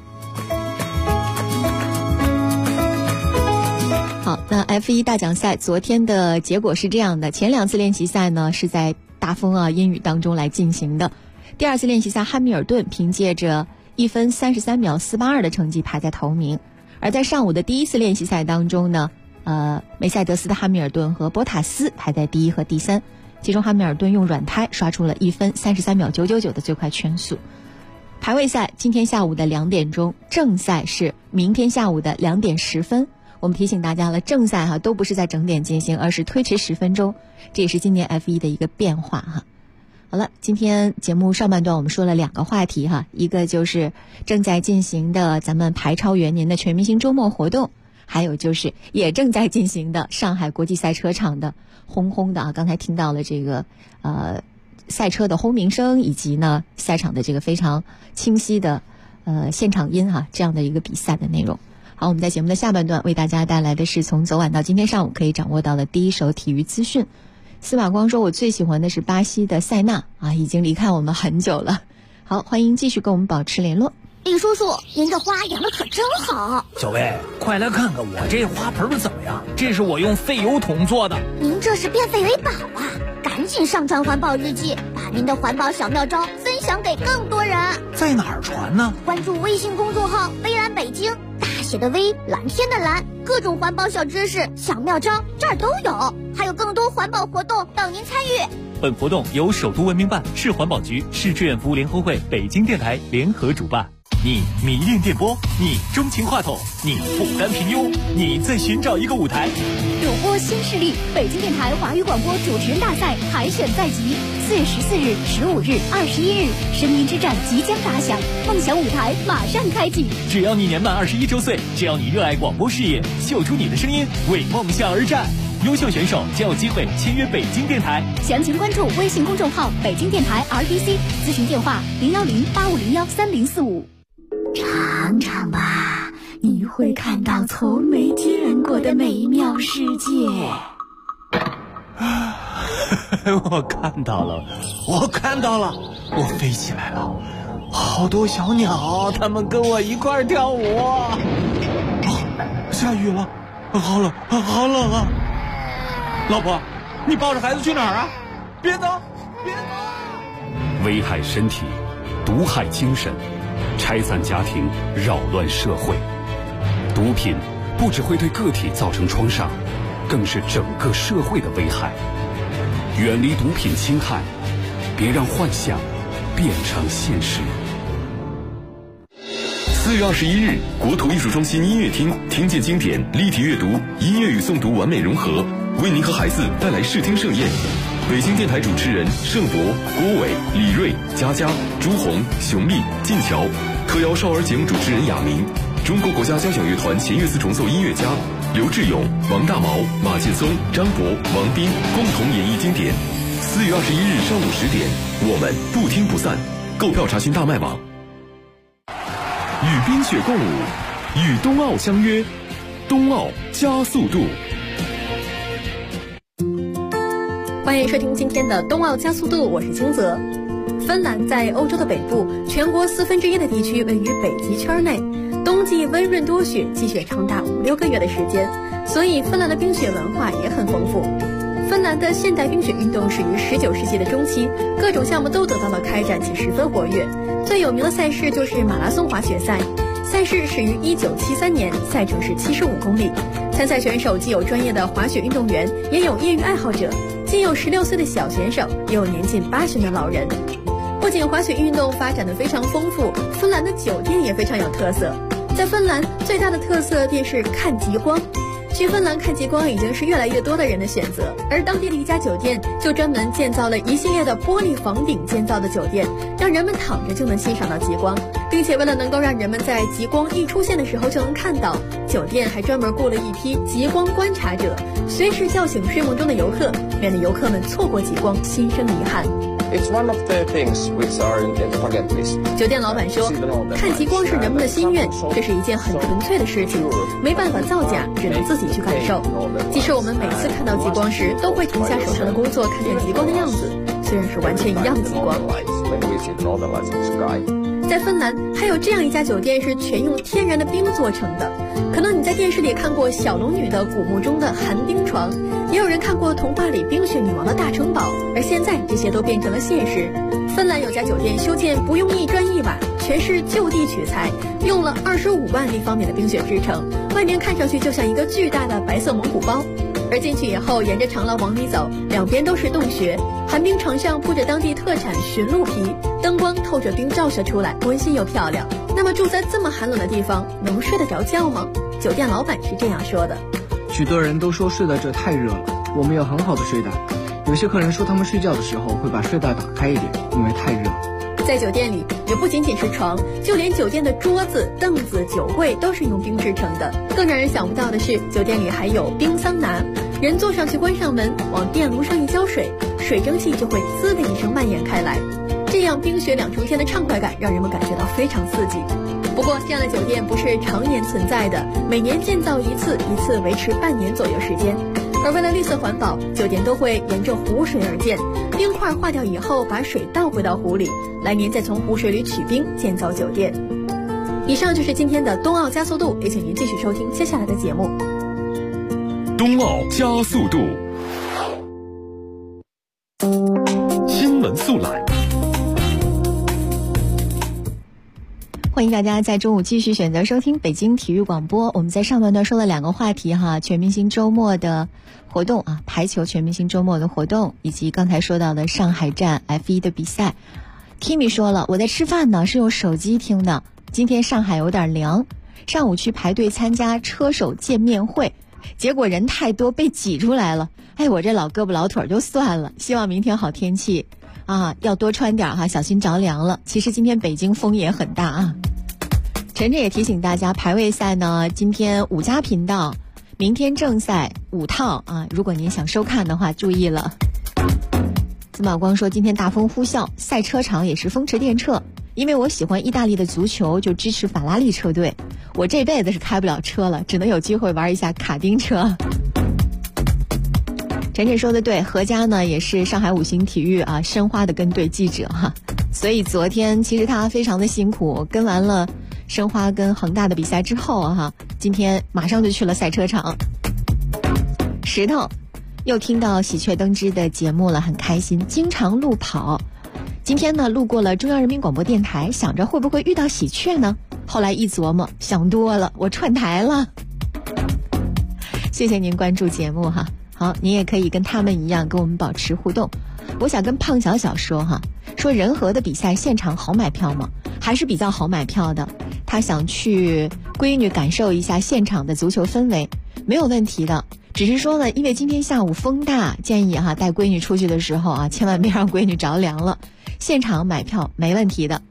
好，那 F1 大奖赛昨天的结果是这样的，前2次练习赛呢是在大风啊阴雨当中来进行的。第2次练习赛，汉密尔顿凭借着1分33秒482的成绩排在头名。而在上午的第1次练习赛当中呢，梅赛德斯的汉密尔顿和博塔斯排在第1和第3，其中汉密尔顿用软胎刷出了1分33秒999的最快圈速。排位赛今天下午的2点钟，正赛是明天下午的2点10分。我们提醒大家了，正赛哈都不是在整点进行，而是推迟10分钟，这也是今年 F1 的一个变化哈。好了，今天节目上半段我们说了2个话题哈，一个就是正在进行的咱们排超元年的全明星周末活动，还有就是也正在进行的上海国际赛车场的轰轰的啊，刚才听到了这个赛车的轰鸣声，以及呢赛场的这个非常清晰的现场音哈，这样的一个比赛的内容。好，我们在节目的下半段为大家带来的是从昨晚到今天上午可以掌握到的第一手体育资讯。司马光说，我最喜欢的是巴西的塞纳啊，已经离开我们很久了。好，欢迎继续跟我们保持联络。 李叔叔，您的花养得可真好。 小薇，快来看看我这花盆怎么样？这是我用废油桶做的。 您这是变废为宝啊！赶紧上传环保日记，把您的环保小妙招分享给更多人。 在哪儿传呢？ 关注微信公众号微蓝北京，大写的微，蓝天的蓝，各种环保小知识、小妙招这儿都有，还有更多环保活动等您参与。 本活动由首都文明办、市环保局、市志愿服务联合会、北京电台联合主办。你迷恋电波，你钟情话筒，你不甘平庸，你在寻找一个舞台。 主播新势力，北京电台华语广播主持人大赛海选在即，4月14日、15日、21日，声音之战即将打响，梦想舞台马上开启。 只要你年满21周岁，只要你热爱广播事业，秀出你的声音，为梦想而战。优秀选手将有机会签约北京电台。 详情关注微信公众号北京电台 RDC， 咨询电话010-8501-3045。 尝尝吧，你会看到从没见过的美妙世界。 我看到了，我飞起来了，好多小鸟，它们跟我一块跳舞。下雨了，好冷啊！老婆，你抱着孩子去哪儿啊？别走！ 危害身体，毒害精神，拆散家庭，扰乱社会。毒品不只会对个体造成创伤，更是整个社会的危害。远离毒品侵害，别让幻想变成现实。4月21日，国土艺术中心音乐厅，听见经典，立体阅读，音乐与诵读完美融合，为您和孩子带来视听盛宴。北京电台主持人盛博、郭伟、李瑞、佳佳、朱红、熊丽、晋桥，特邀少儿节目主持人雅明，中国国家交响乐团弦乐四重奏音乐家刘志勇、王大毛、马劲松、张博、王斌共同演绎经典。4月21日上午10点，我们不听不散。购票查询大麦网。与冰雪共舞，与冬奥相约，冬奥加速度。 欢迎收听今天的冬奥加速度，我是清泽。芬兰在欧洲的北部，全国1/4的地区位于北极圈内，冬季温润多雪，积雪长达5-6个月的时间，所以芬兰的冰雪文化也很丰富。芬兰的现代冰雪运动始于19世纪的中期，各种项目都得到了开展，且十分活跃。最有名的赛事就是马拉松滑雪赛，赛事始于1973年，赛程是75公里。参赛选手既有专业的滑雪运动员，也有业余爱好者，既有16岁的小选手，也有年近80的老人。不仅滑雪运动发展得非常丰富，芬兰的酒店也非常有特色。在芬兰最大的特色便是看极光。去芬兰看极光已经是越来越多的人的选择，而当地的一家酒店就专门建造了一系列的玻璃房顶建造的酒店，让人们躺着就能欣赏到极光。 并且为了能够让人们在极光一出现的时候就能看到，酒店还专门雇了一批极光观察者，随时叫醒睡梦中的游客，免得游客们错过极光心生遗憾。 It's one of the things which are in the bucket list. 酒店老板说，看极光是人们的心愿，这是一件很纯粹的事情，没办法造假，只能自己去感受。即使我们每次看到极光时，都会停下手上的工作，看看极光的样子，虽然是完全一样的极光。在芬兰还有这样一家酒店是全用天然的冰做成的，可能你在电视里看过小龙女的古墓中的寒冰床，也有人看过童话里冰雪女王的大城堡，而现在这些都变成了现实。芬兰有家酒店修建不用一砖一瓦，全是就地取材，用了25万立方米的冰雪制成，外面看上去就像一个巨大的白色蒙古包。而进去以后，沿着长廊往里走，两边都是洞穴，寒冰床上铺着当地特产驯鹿皮，灯光透着冰照射出来，温馨又漂亮。那么住在这么寒冷的地方，能睡得着觉吗？酒店老板是这样说的： 许多人都说睡在这太热了，我们有很好的睡袋。有些客人说他们睡觉的时候会把睡袋打开一点，因为太热。 在酒店里也不仅仅是床，就连酒店的桌子、凳子、酒柜都是用冰制成的。更让人想不到的是，酒店里还有冰桑拿，人坐上去关上门，往电炉上一浇水，水蒸气就会滋的一声蔓延开来，这样冰雪2重天的畅快感让人们感觉到非常刺激。不过这样的酒店不是常年存在的，每年建造一次，一次维持半年左右时间。而为了绿色环保，酒店都会沿着湖水而建，冰块化掉以后把水倒回到湖里，来年再从湖水里取冰建造酒店。以上就是今天的冬奥加速度，也请您继续收听接下来的节目。 冬奥加速度，新闻速览。 欢迎大家在中午继续选择收听北京体育广播。我们在上半段说了2个话题哈，全明星周末的活动啊，排球全明星周末的活动，以及刚才说到的上海站 F1 的比赛。Kimi 说了，我在吃饭呢，是用手机听的。今天上海有点凉，上午去排队参加车手见面会，结果人太多被挤出来了。哎，我这老胳膊老腿就算了，希望明天好天气啊，要多穿点哈，小心着凉了。其实今天北京风也很大啊。晨晨也提醒大家，排位赛呢，今天5家频道，明天正赛5套啊，如果您想收看的话，注意了。司马光说，今天大风呼啸，赛车场也是风驰电掣。因为我喜欢意大利的足球，就支持法拉利车队。我这辈子是开不了车了，只能有机会玩一下卡丁车。晨晨说的对，何佳呢也是上海五星体育啊申花的跟队记者哈，所以昨天其实他非常的辛苦，跟完了申花跟恒大的比赛之后哈，今天马上就去了赛车场。石头又听到喜鹊登枝的节目了，很开心，经常路跑。今天呢路过了中央人民广播电台，想着会不会遇到喜鹊呢，后来一琢磨，想多了，我串台了。谢谢您关注节目哈。好，您也可以跟他们一样跟我们保持互动。我想跟胖小小说哈，说仁和的比赛现场好买票吗？还是比较好买票的。他想去闺女感受一下现场的足球氛围，没有问题的。只是说呢，因为今天下午风大，建议哈带闺女出去的时候啊，千万别让闺女着凉了。现场买票没问题的。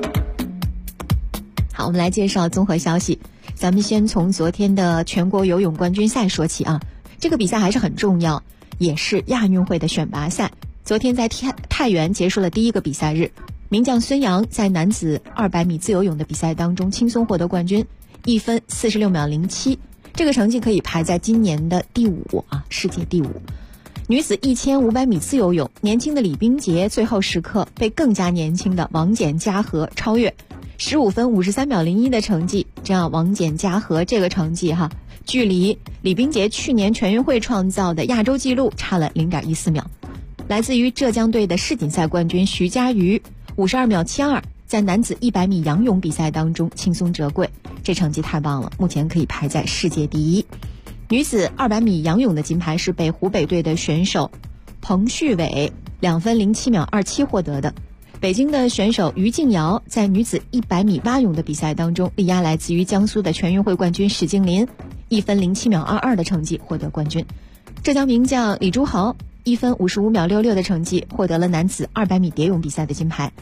好，我们来介绍综合消息。咱们先从昨天的全国游泳冠军赛说起啊。这个比赛还是很重要，也是亚运会的选拔赛。昨天在太原结束了第一个比赛日，名将孙杨在男子200米自由泳的比赛当中轻松获得冠军，1分46秒07，这个成绩可以排在今年的第5啊，世界第5。女子1500米自由泳，年轻的李冰洁最后时刻被更加年轻的王简嘉禾超越，15分53秒01的成绩，这样王简嘉禾这个成绩哈，距离李冰洁去年全运会创造的亚洲纪录差了0.14秒。来自于浙江队的世锦赛冠军徐嘉余52秒72，在男子100米仰泳比赛当中轻松折桂，这成绩太棒了，目前可以排在世界第1。女子200米仰泳的金牌是被湖北队的选手彭旭伟2分07秒27获得的。北京的选手于静瑶在女子100米蛙泳的比赛当中力压来自于江苏的全运会冠军史静林，1分07秒22的成绩获得冠军。浙江名将李朱豪1分55秒66的成绩获得了男子200米蝶泳比赛的金牌。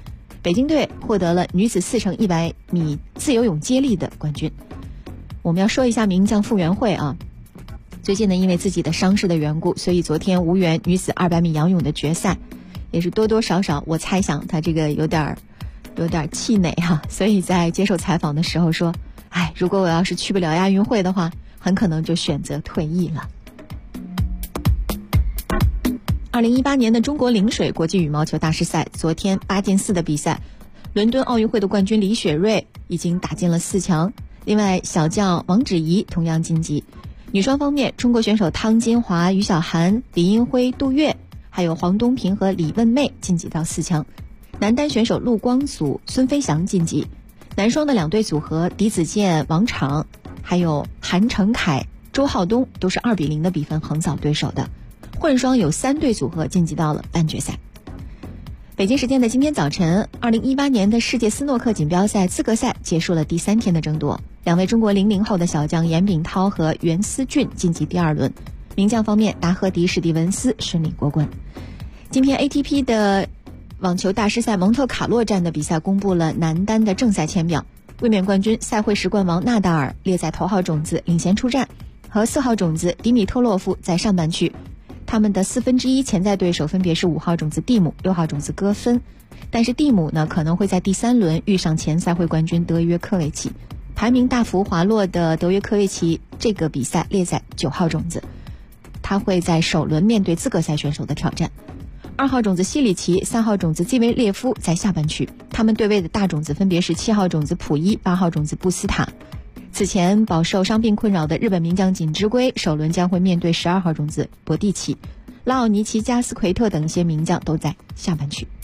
北京队获得了女子4乘100米自由泳接力的冠军。我们要说一下名将傅园慧啊，最近呢因为自己的伤势的缘故，所以昨天无缘女子200米仰泳的决赛，也是多多少少我猜想他这个有点气馁哈，所以在接受采访的时候说，如果我要是去不了亚运会的话，很可能就选择退役了。2018年的中国陵水国际羽毛球大师赛，昨天8进4的比赛，伦敦奥运会的冠军李雪芮已经打进了4强，另外小将王芷怡同样晋级。女双方面，中国选手汤金华、于晓涵、李英辉、杜月，还有黄东萍和李问妹晋级到4强。男单选手陆光祖、孙飞翔晋级。男双的2对组合狄子健、王昶，还有韩成凯、周浩东都是2比0的比分横扫对手的。混双有3对组合晋级到了半决赛。北京时间的今天早晨，2018年的世界斯诺克锦标赛资格赛结束了第3天的争夺，2位中国00后的小将严炳涛和袁思俊晋级第2轮。名将方面，达赫迪、史蒂文斯顺利过关。今天 ATP 的网球大师赛蒙特卡洛站的比赛公布了男单的正赛签表，卫冕冠军赛会时冠王纳达尔列在头号种子领衔出战，和4号种子迪米特洛夫在上半区。他们的1/4潜在对手分别是5号种子蒂姆、6号种子戈芬，但是蒂姆呢可能会在第3轮遇上前赛会冠军德约科维奇。排名大幅滑落的德约科维奇这个比赛列在9号种子，他会在首轮面对资格赛选手的挑战。2号种子西里奇、3号种子基维列夫在下半区，他们对位的大种子分别是7号种子溥仪、8号种子布斯塔。此前饱受伤病困扰的日本名将锦织圭首轮将会面对12号种子博蒂奇，拉奥尼奇、加斯奎特等一些名将都在下半区。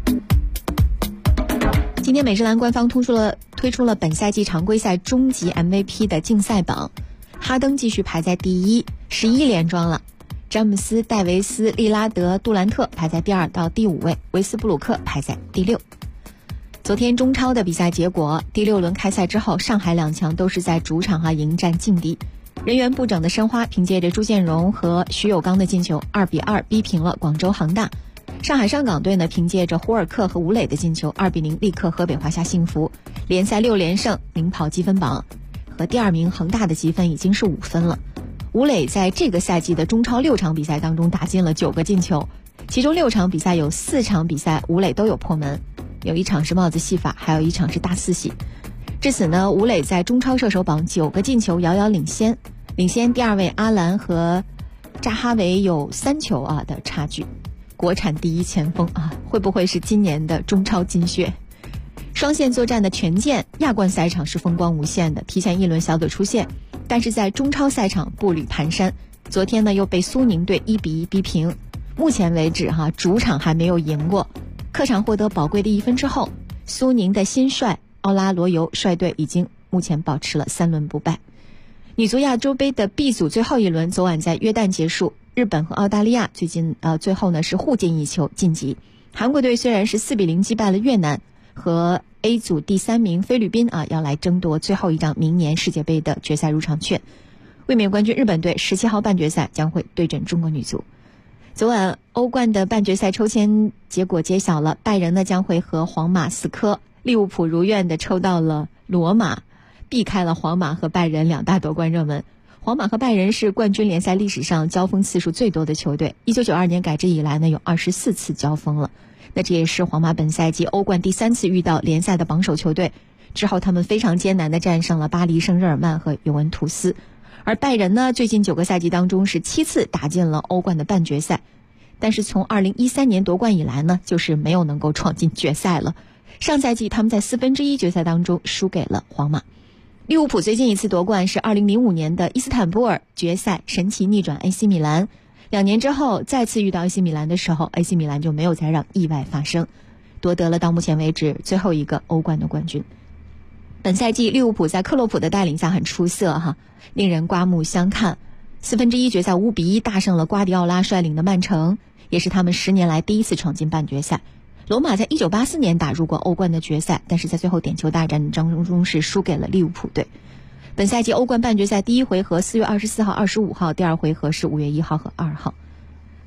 今天美职篮官方推出了本赛季常规赛终极 MVP 的竞赛榜，哈登继续排在第1，11连庄了。詹姆斯、戴维斯、利拉德、杜兰特排在第2到第5位，维斯布鲁克排在第6。昨天中超的比赛结果，第6轮开赛之后，上海2强都是在主场迎战劲敌。人员不整的申花凭借着朱建荣和徐有刚的进球2比2逼平了广州恒大。上海上港队呢凭借着胡尔克和吴磊的进球2比0力克河北华夏幸福，联赛6连胜，领跑积分榜，和第2名恒大的积分已经是5分了。吴磊在这个赛季的中超6场比赛当中打进了9个进球，其中6场比赛有4场比赛吴磊都有破门，有1场是帽子戏法，还有1场是大四喜。至此呢，吴磊在中超射手榜9个进球，遥遥领先第2位阿兰和扎哈维有3球的差距。国产第1前锋会不会是今年的中超金靴？双线作战的权健亚冠赛场是风光无限的，提前1轮小组出线，但是在中超赛场步履蹒跚。昨天呢又被苏宁队1比1逼平，目前为止主场还没有赢过。客场获得宝贵的1分之后，苏宁的新帅奥拉罗尤率队已经目前保持了3轮不败。女足亚洲杯的 B 组最后1轮昨晚在约旦结束，日本和澳大利亚最后呢是互进1球晋级。韩国队虽然是4比0击败了越南，和 A 组第3名菲律宾要来争夺最后一张明年世界杯的决赛入场券。卫冕冠军日本队17号半决赛将会对阵中国女足。昨晚欧冠的半决赛抽签结果揭晓了，拜仁呢将会和皇马死磕，利物浦如愿的抽到了罗马，避开了皇马和拜仁2大夺冠热门。皇马和拜仁是冠军联赛历史上交锋次数最多的球队，1992年改制以来呢有24次交锋了。那这也是皇马本赛季欧冠第3次遇到联赛的榜首球队，之后他们非常艰难地战胜了巴黎圣日耳曼和尤文图斯。而拜仁呢最近9个赛季当中是7次打进了欧冠的半决赛，但是从2013年夺冠以来呢就是没有能够闯进决赛了。上赛季他们在1/4决赛当中输给了皇马。利物浦最近一次夺冠是2005年的伊斯坦布尔决赛神奇逆转 AC 米兰，2年之后再次遇到 AC 米兰的时候， AC 米兰就没有再让意外发生，夺得了到目前为止最后一个欧冠的冠军。本赛季利物浦在克洛普的带领下很出色令人刮目相看。1/4决赛5比1大胜了瓜迪奥拉率领的曼城，也是他们10年来第一次闯进半决赛。罗马在1984年打入过欧冠的决赛，但是在最后点球大战当中是输给了利物浦队。本赛季欧冠半决赛第1回合4月24号、25号，第2回合是5月1号和2号。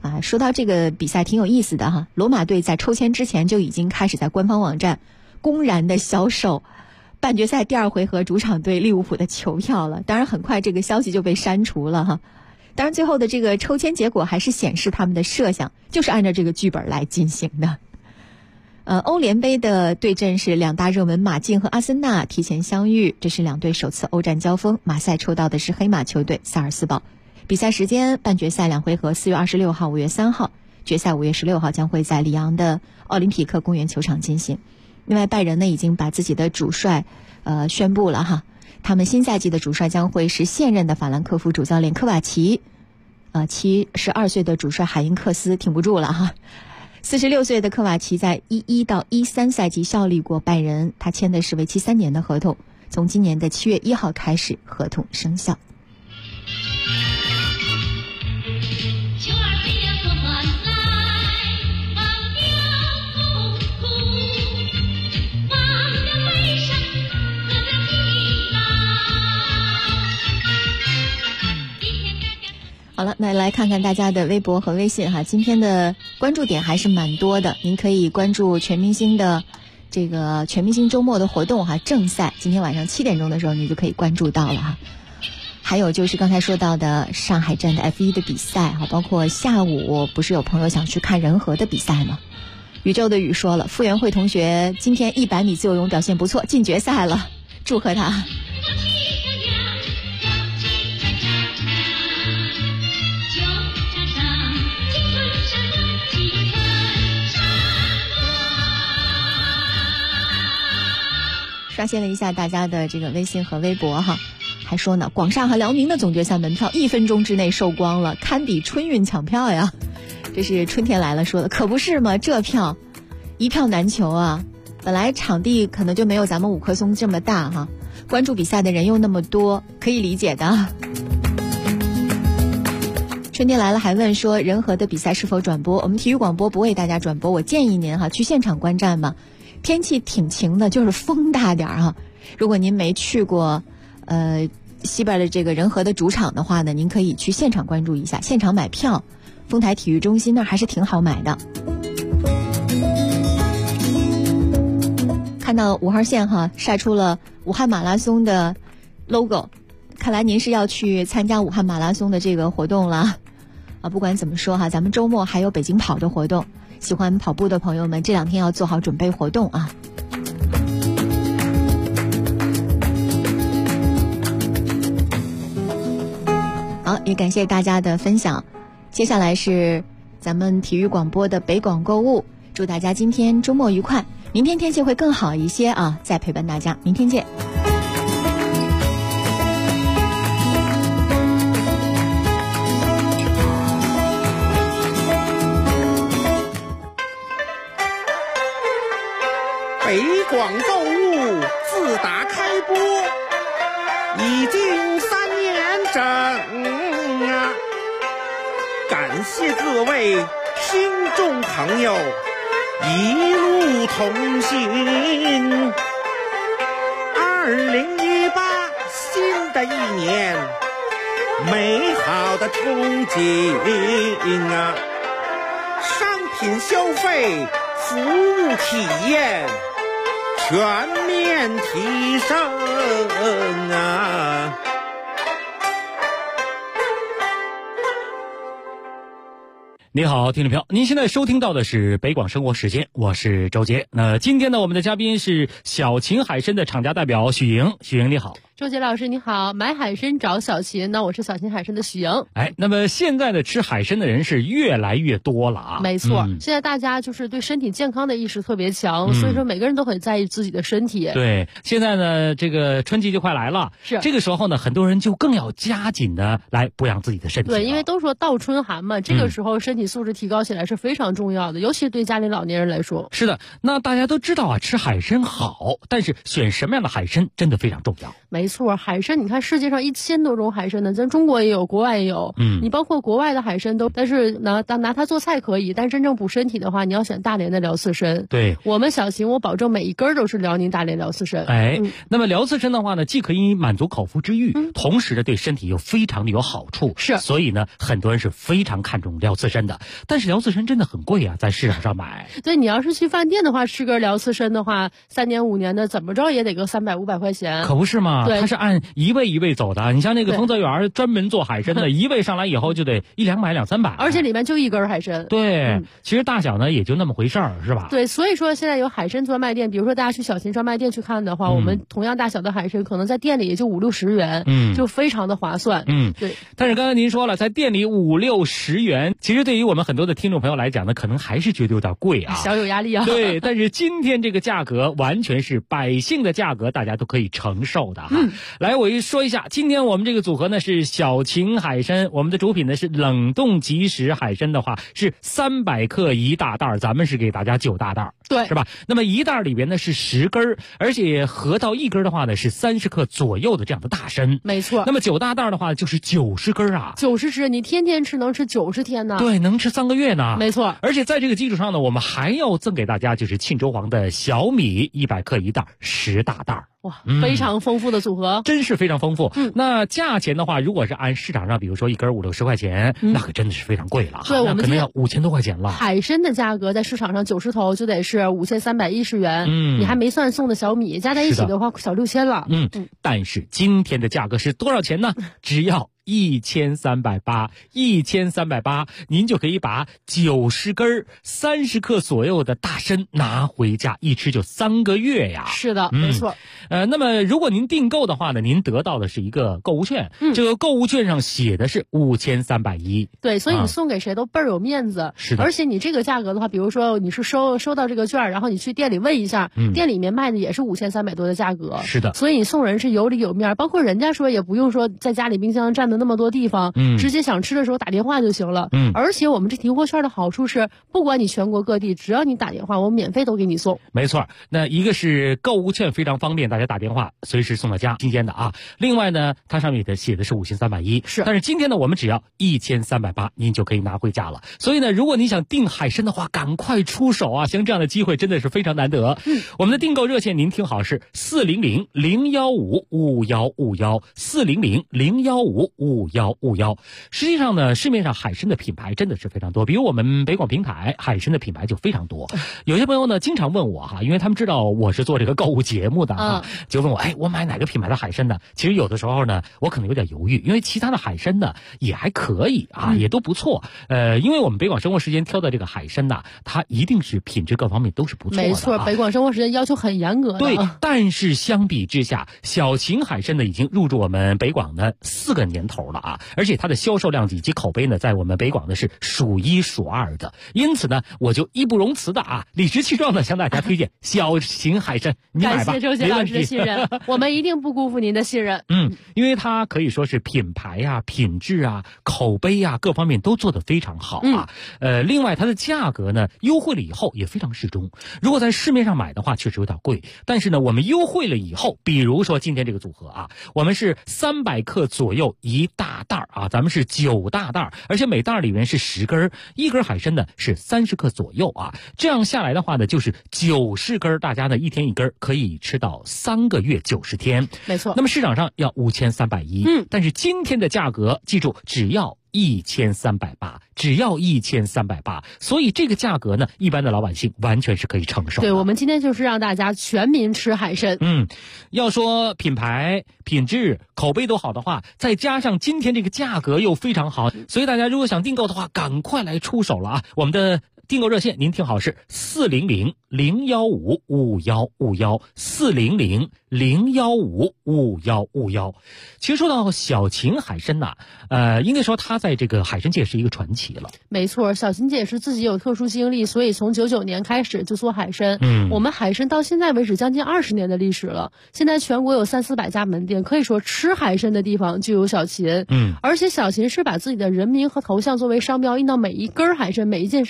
说到这个比赛挺有意思的哈，罗马队在抽签之前就已经开始在官方网站公然的销售半决赛第2回合主场对利物浦的球票了。当然很快这个消息就被删除了哈。当然最后的这个抽签结果还是显示他们的设想就是按照这个剧本来进行的。欧联杯的对阵是2大热门马竞和阿森纳提前相遇，这是2队首次欧战交锋。马赛抽到的是黑马球队萨尔斯堡。比赛时间半决赛2回合4月26号、5月3号，决赛5月16号将会在里昂的奥林匹克公园球场进行。另外拜仁呢已经把自己的主帅宣布了哈，他们新赛季的主帅将会是现任的法兰克福主教练科瓦奇。72岁的主帅海因克斯挺不住了哈。46岁的科瓦奇在11到13赛季效力过拜仁，他签的是为期3年的合同，从今年的7月1号开始合同生效。好了，那来看看大家的微博和微信哈。今天的关注点还是蛮多的，您可以关注全明星的这个全明星周末的活动哈，正赛今天晚上7点钟的时候你就可以关注到了哈。还有就是刚才说到的上海站的 F1 的比赛哈，包括下午不是有朋友想去看人和的比赛吗？宇宙的雨说了，傅园慧同学今天100米自由泳表现不错，进决赛了，祝贺他。刷新了一下大家的这个微信和微博哈，还说呢，广厦和辽宁的总决赛门票1分钟之内售光了，堪比春运抢票呀。这是春天来了说的，可不是嘛，这票一票难求啊。本来场地可能就没有咱们五棵松这么大哈，关注比赛的人又那么多，可以理解的。春天来了还问说，人和的比赛是否转播？我们体育广播不为大家转播，我建议您哈去现场观战嘛。天气挺晴的，就是风大点哈。如果您没去过西边的这个人和的主场的话呢，您可以去现场关注一下，现场买票，丰台体育中心那儿还是挺好买的。看到5号线哈晒出了武汉马拉松的 logo， 看来您是要去参加武汉马拉松的这个活动了啊。不管怎么说哈，咱们周末还有北京跑的活动，喜欢跑步的朋友们这2天要做好准备活动啊。好，也感谢大家的分享。接下来是咱们体育广播的北广购物，祝大家今天周末愉快，明天天气会更好一些啊，再陪伴大家，明天见。 北广购物自打开播已经3年整啊，感谢各位听众朋友一路同行。2018新的一年，美好的憧憬啊，商品消费，服务体验全面提升啊！ 你好，听众朋友，您现在收听到的是北广生活时间，我是周杰。那今天呢，我们的嘉宾是小秦海参的厂家代表许莹。许莹你好。 周杰老师你好，买海参找小秦，那我是小秦海参的许莹。 那么现在的吃海参的人是越来越多了啊。 没错，现在大家就是对身体健康的意识特别强，所以说每个人都很在意自己的身体。 对，现在呢，这个春季就快来了， 是这个时候呢，很多人就更要加紧的来保养自己的身体。 对，因为都说倒春寒嘛，这个时候身体素质提高起来是非常重要的，尤其对家里老年人来说。 是的，那大家都知道啊，吃海参好，但是选什么样的海参真的非常重要。 没没错，海参你看世界上1000多种海参呢，咱中国也有，国外也有。你包括国外的海参都，但是拿它做菜可以，但真正补身体的话，你要选大连的辽刺参。 对， 我们小秦我保证每一根都是辽宁大连辽刺参。 那么辽刺参的话呢，既可以满足口腹之欲，同时呢对身体又非常的有好处。 是， 所以呢很多人是非常看重辽刺参的。但是辽刺参真的很贵啊，在市场上买。 对，你要是去饭店的话，吃根辽刺参的话，3年5年的怎么着也得个300、500块钱。 可不是嘛，它是按一位一位走的。你像那个丰泽园专门做海参的，一位上来以后就得100-200、200-300， 而且里面就一根海参。 对，其实大小呢也就那么回事儿，是吧？ 对，所以说现在有海参专卖店，比如说大家去小秦专卖店去看的话，我们同样大小的海参可能在店里也就50-60元，就非常的划算。对。 但是刚才您说了，在店里50-60元，其实对于我们很多的听众朋友来讲呢，可能还是觉得有点贵啊， 小有压力啊。 对，但是今天这个价格完全是百姓的价格，大家都可以承受的哈。来，我说一下，今天我们这个组合呢是小秦海参，我们的主品呢是冷冻即食海参的话是300克1大袋，咱们是给大家9大袋， 对， 是吧？那么1袋里边呢是10根，而且合到1根的话呢是30克左右的这样的大参， 没错。 那么9大袋的话就是90根啊 ，90只，你天天吃能吃90天呢？ 对，能吃3个月呢。 没错。 而且在这个基础上呢，我们还要赠给大家就是沁州黄的小米100克1袋，10大袋。 哇，非常丰富的组合， 真是非常丰富。那价钱的话，如果是按市场上，比如说1根50-60块钱，那可真的是非常贵了。 对，我们可能要5000多块钱了。 海参的价格在市场上90头就得是5310元，你还没算送的小米，加在一起的话小6000了。 但是今天的价格是多少钱呢？只要1380，1380，您就可以把90根30克左右的大参拿回家，一吃就3个月呀。 是的，没错。 那么如果您订购的话呢，您得到的是一个购物券，这个购物券上写的是5310。 对，所以你送给谁都倍儿有面子。 是的。 而且你这个价格的话，比如说你是收到这个券，然后你去店里问一下，店里面卖的也是5300多的价格。 是的。 所以你送人是有理有面，包括人家说也不用说在家里冰箱占的那么多地方，直接想吃的时候打电话就行了。而且我们这提货券的好处是，不管你全国各地，只要你打电话，我免费都给你送。 没错，那一个是购物券非常方便，大家打电话随时送到家，新鲜的啊。另外呢，它上面写的是5310， 是。 但是今天呢，我们只要1380，您就可以拿回家了。所以呢，如果你想订海参的话，赶快出手啊！像这样的机会真的是非常难得。我们的订购热线您听好是400-015-5151，400-015-5151。实际上呢，市面上海参的品牌真的是非常多，比如我们北广平台海参的品牌就非常多。有些朋友呢经常问我哈，因为他们知道我是做这个购物节目的啊，就问我我买哪个品牌的海参呢？其实有的时候呢，我可能有点犹豫，因为其他的海参呢也还可以啊，也都不错。因为我们北广生活时间挑的这个海参呐，它一定是品质各方面都是不错的。 没错，北广生活时间要求很严格的。 对，但是相比之下，小秦海参呢已经入驻我们北广的4个年头了啊，而且它的销售量以及口碑呢，在我们北广呢是数1数2的。因此呢，我就义不容辞的啊，理直气壮的向大家推荐小秦海参，你买吧。 感谢周杰老师的信任，我们一定不辜负您的信任。 因为它可以说是品牌啊、品质啊、口碑啊各方面都做得非常好啊。另外它的价格呢优惠了以后也非常适中。如果在市面上买的话，确实有点贵，但是呢，我们优惠了以后，比如说今天这个组合啊，我们是300克左右1大袋啊，咱们是9大袋，而且每袋里面是10根，一根海参呢是30克左右啊。这样下来的话呢，就是90根，大家呢一天1根，可以吃到3个月90天。 没错。 那么市场上要5310，但是今天的价格，记住只要1380，只要1380，所以这个价格呢，一般的老百姓完全是可以承受的。 对，我们今天就是让大家全民吃海参。 要说品牌、品质、口碑都好的话，再加上今天这个价格又非常好，所以大家如果想订购的话，赶快来出手了啊！我们的订购热线您听好是400-015-5151，400-015-5151。其实说到小秦海参呐，应该说它在这个海参界是一个传奇了。 没错，小秦姐是自己有特殊经历，所以从99年开始就做海参。我们海参到现在为止将近20年的历史了，现在全国有300-400家门店，可以说吃海参的地方就有小秦。而且小秦是把自己的人名和头像作为商标印到每一根海参、每一件商品上。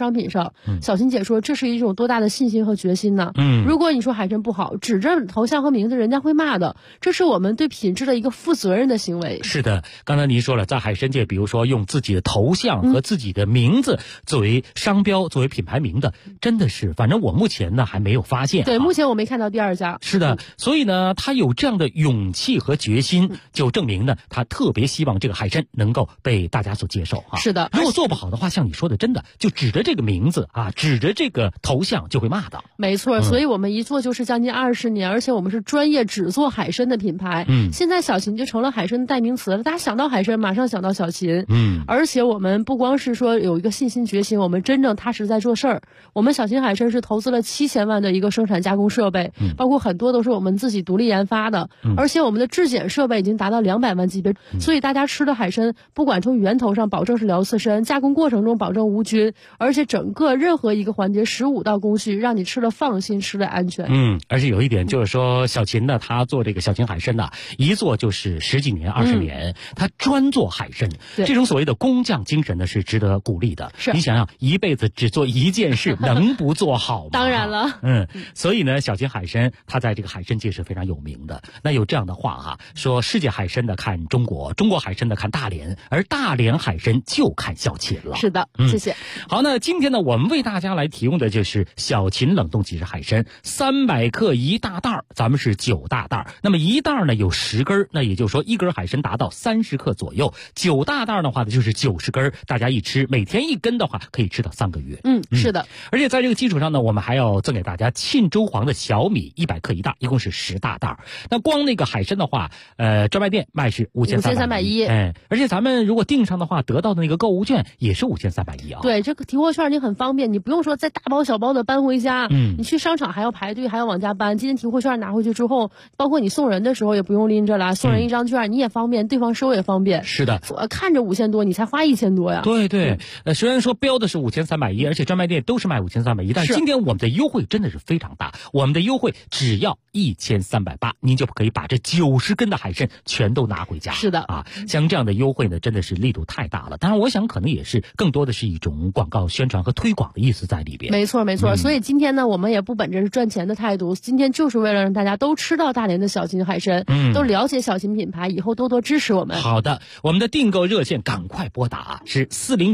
了。小琴姐说，这是一种多大的信心和决心呢？如果你说海参不好，指着头像和名字，人家会骂的。这是我们对品质的一个负责任的行为。 是的，刚才您说了，在海参界，比如说用自己的头像和自己的名字作为商标、作为品牌名的，真的是，反正我目前呢还没有发现。 对，目前我没看到第二家。 是的，所以呢，他有这样的勇气和决心，就证明呢，他特别希望这个海参能够被大家所接受啊。 是的， 如果做不好的话，像你说的，真的就指着这个名字啊，指着这个头像就会骂的。 没错，所以我们一做就是将近20年，而且我们是专业只做海参的品牌。现在小琴就成了海参的代名词了，大家想到海参马上想到小琴。而且我们不光是说有一个信心决心，我们真正踏实在做事儿。我们小琴海参是投资了7000万的一个生产加工设备，包括很多都是我们自己独立研发的，而且我们的质检设备已经达到200万级别，所以大家吃的海参不管从源头上保证是辽刺参，加工过程中保证无菌，而且整个任何一个环节15道工序让你吃了放心，吃了安全。 而且有一点就是说，小琴呢，她做这个小琴海参呢，一做就是10几年、20年，她专做海参，这种所谓的工匠精神呢是值得鼓励的。 是， 你想想，一辈子只做一件事，能不做好吗？ 当然了。 所以呢，小琴海参它在这个海参界是非常有名的。那有这样的话啊，说世界海参的看中国，中国海参的看大连，而大连海参就看小琴了。 是的，谢谢。 好，那今天呢，我们为大家来提供的就是小琴冷冻即食海参，300克1大袋，咱们是9大袋。那么1袋呢有10根，那也就是说1根海参达到30克左右，9大袋的话呢就是90根，大家一吃，每天1根的话可以吃到3个月。 是的。 而且在这个基础上呢，我们还要赠给大家沁州黄的小米100克1袋，一共是10大袋。那光那个海参的话，专卖店卖是5310，而且咱们如果订上的话，得到的那个购物券也是5310啊。 对，这个提货券你很方便，你不用说再大包小包的搬回家，你去商场还要排队，还要往家搬。今天提货券拿回去之后，包括你送人的时候也不用拎着了，送人一张券你也方便，对方收也方便。 是的， 我看着5000多，你才花1000多呀。 对对，虽然说标的是5310，而且专卖店都是卖5310，但是今天我们的优惠真的是非常大，我们的优惠只要1380，您就可以把这90根的海参全都拿回家。 是的啊，像这样的优惠呢，真的是力度太大了。当然，我想可能也是更多的是一种广告宣传和推广的意思在里边。 没错没错，所以今天呢，我们也不本着是赚钱的态度，今天就是为了让大家都吃到大连的小琴海参，都了解小琴品牌，以后多多支持我们。 好的，我们的订购热线赶快拨打是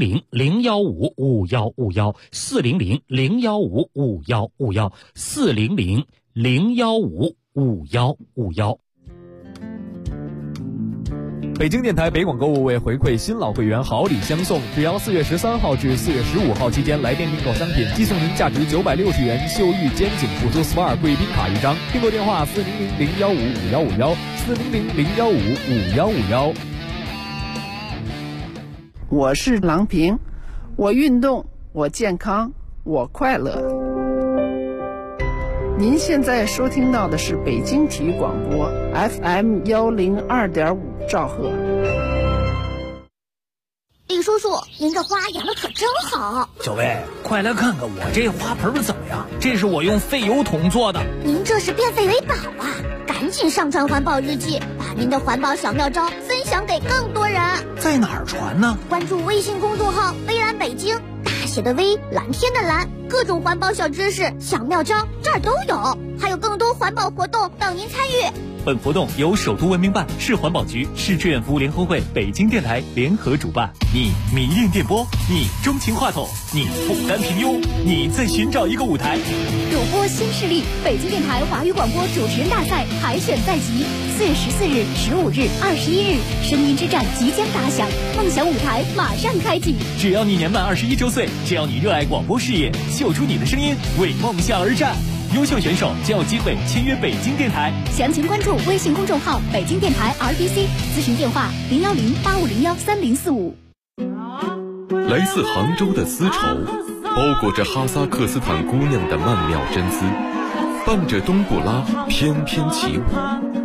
400-015-5151，400-015-5151，400-015-5151。 北京电台北广购物为回馈新老会员好礼相送，只要4月13号至4月15号期间来电订购商品，即送您价值960元秀玉肩颈辅助 SPA 贵宾卡1张。订购电话400-015-5151，400-015-5151。 我是郎平，我运动，我健康，我快乐。您现在收听到的是北京体育广播 FM 102.5兆赫。 李叔叔，您这花养的可真好。 小薇，快来看看我这花盆怎么样？这是我用废油桶做的。 您这是变废为宝啊！赶紧上传环保日记，把您的环保小妙招分享给更多人。 在哪儿传呢？ 关注微信公众号微蓝北京，大写的微，蓝天的蓝，各种环保小知识、小妙招这儿都有，还有更多环保活动等您参与。 本活动由首都文明办、市环保局、市志愿服务联合会、北京电台联合主办。你迷恋电波，你钟情话筒，你不甘平庸，你在寻找一个舞台。 主播新势力，北京电台华语广播主持人大赛海选在即，4月14日、15日、21日，声音之战即将打响，梦想舞台马上开启。 只要你年满21周岁，只要你热爱广播事业，秀出你的声音，为梦想而战。优秀选手将有机会签约北京电台。 详情关注微信公众号北京电台 RBC， 咨询电话010-8501-3045。 来自杭州的丝绸，包裹着哈萨克斯坦姑娘的曼妙真姿，伴着冬不拉翩翩起舞。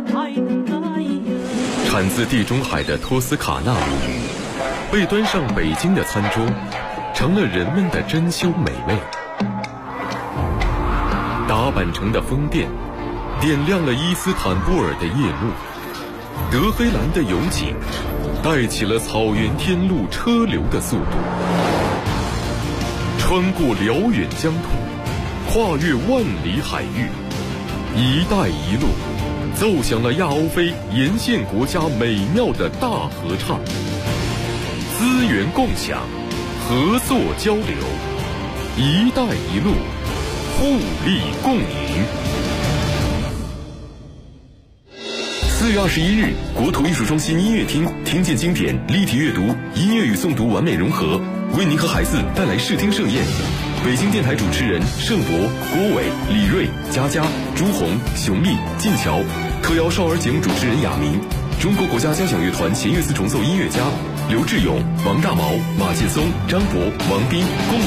产自地中海的托斯卡纳母语，被端上北京的餐桌，成了人们的珍馐美味。打扮成的风电点亮了伊斯坦布尔的夜幕，德黑兰的油井带起了草原天路车流的速度。 穿过辽远疆土，跨越万里海域，一带一路奏响了亚欧非沿线国家美妙的大合唱。资源共享，合作交流，一带一路，互利共赢。4月21日，国土艺术中心音乐厅听见经典，立体阅读，音乐与诵读完美融合，为您和孩子带来视听盛宴。北京电台主持人盛博、郭伟、李锐、佳佳、朱红、熊丽、晋桥，特邀少儿节目主持人雅明，中国国家交响乐团弦乐四重奏音乐家刘志勇、王大毛、马劲松、张博、王斌共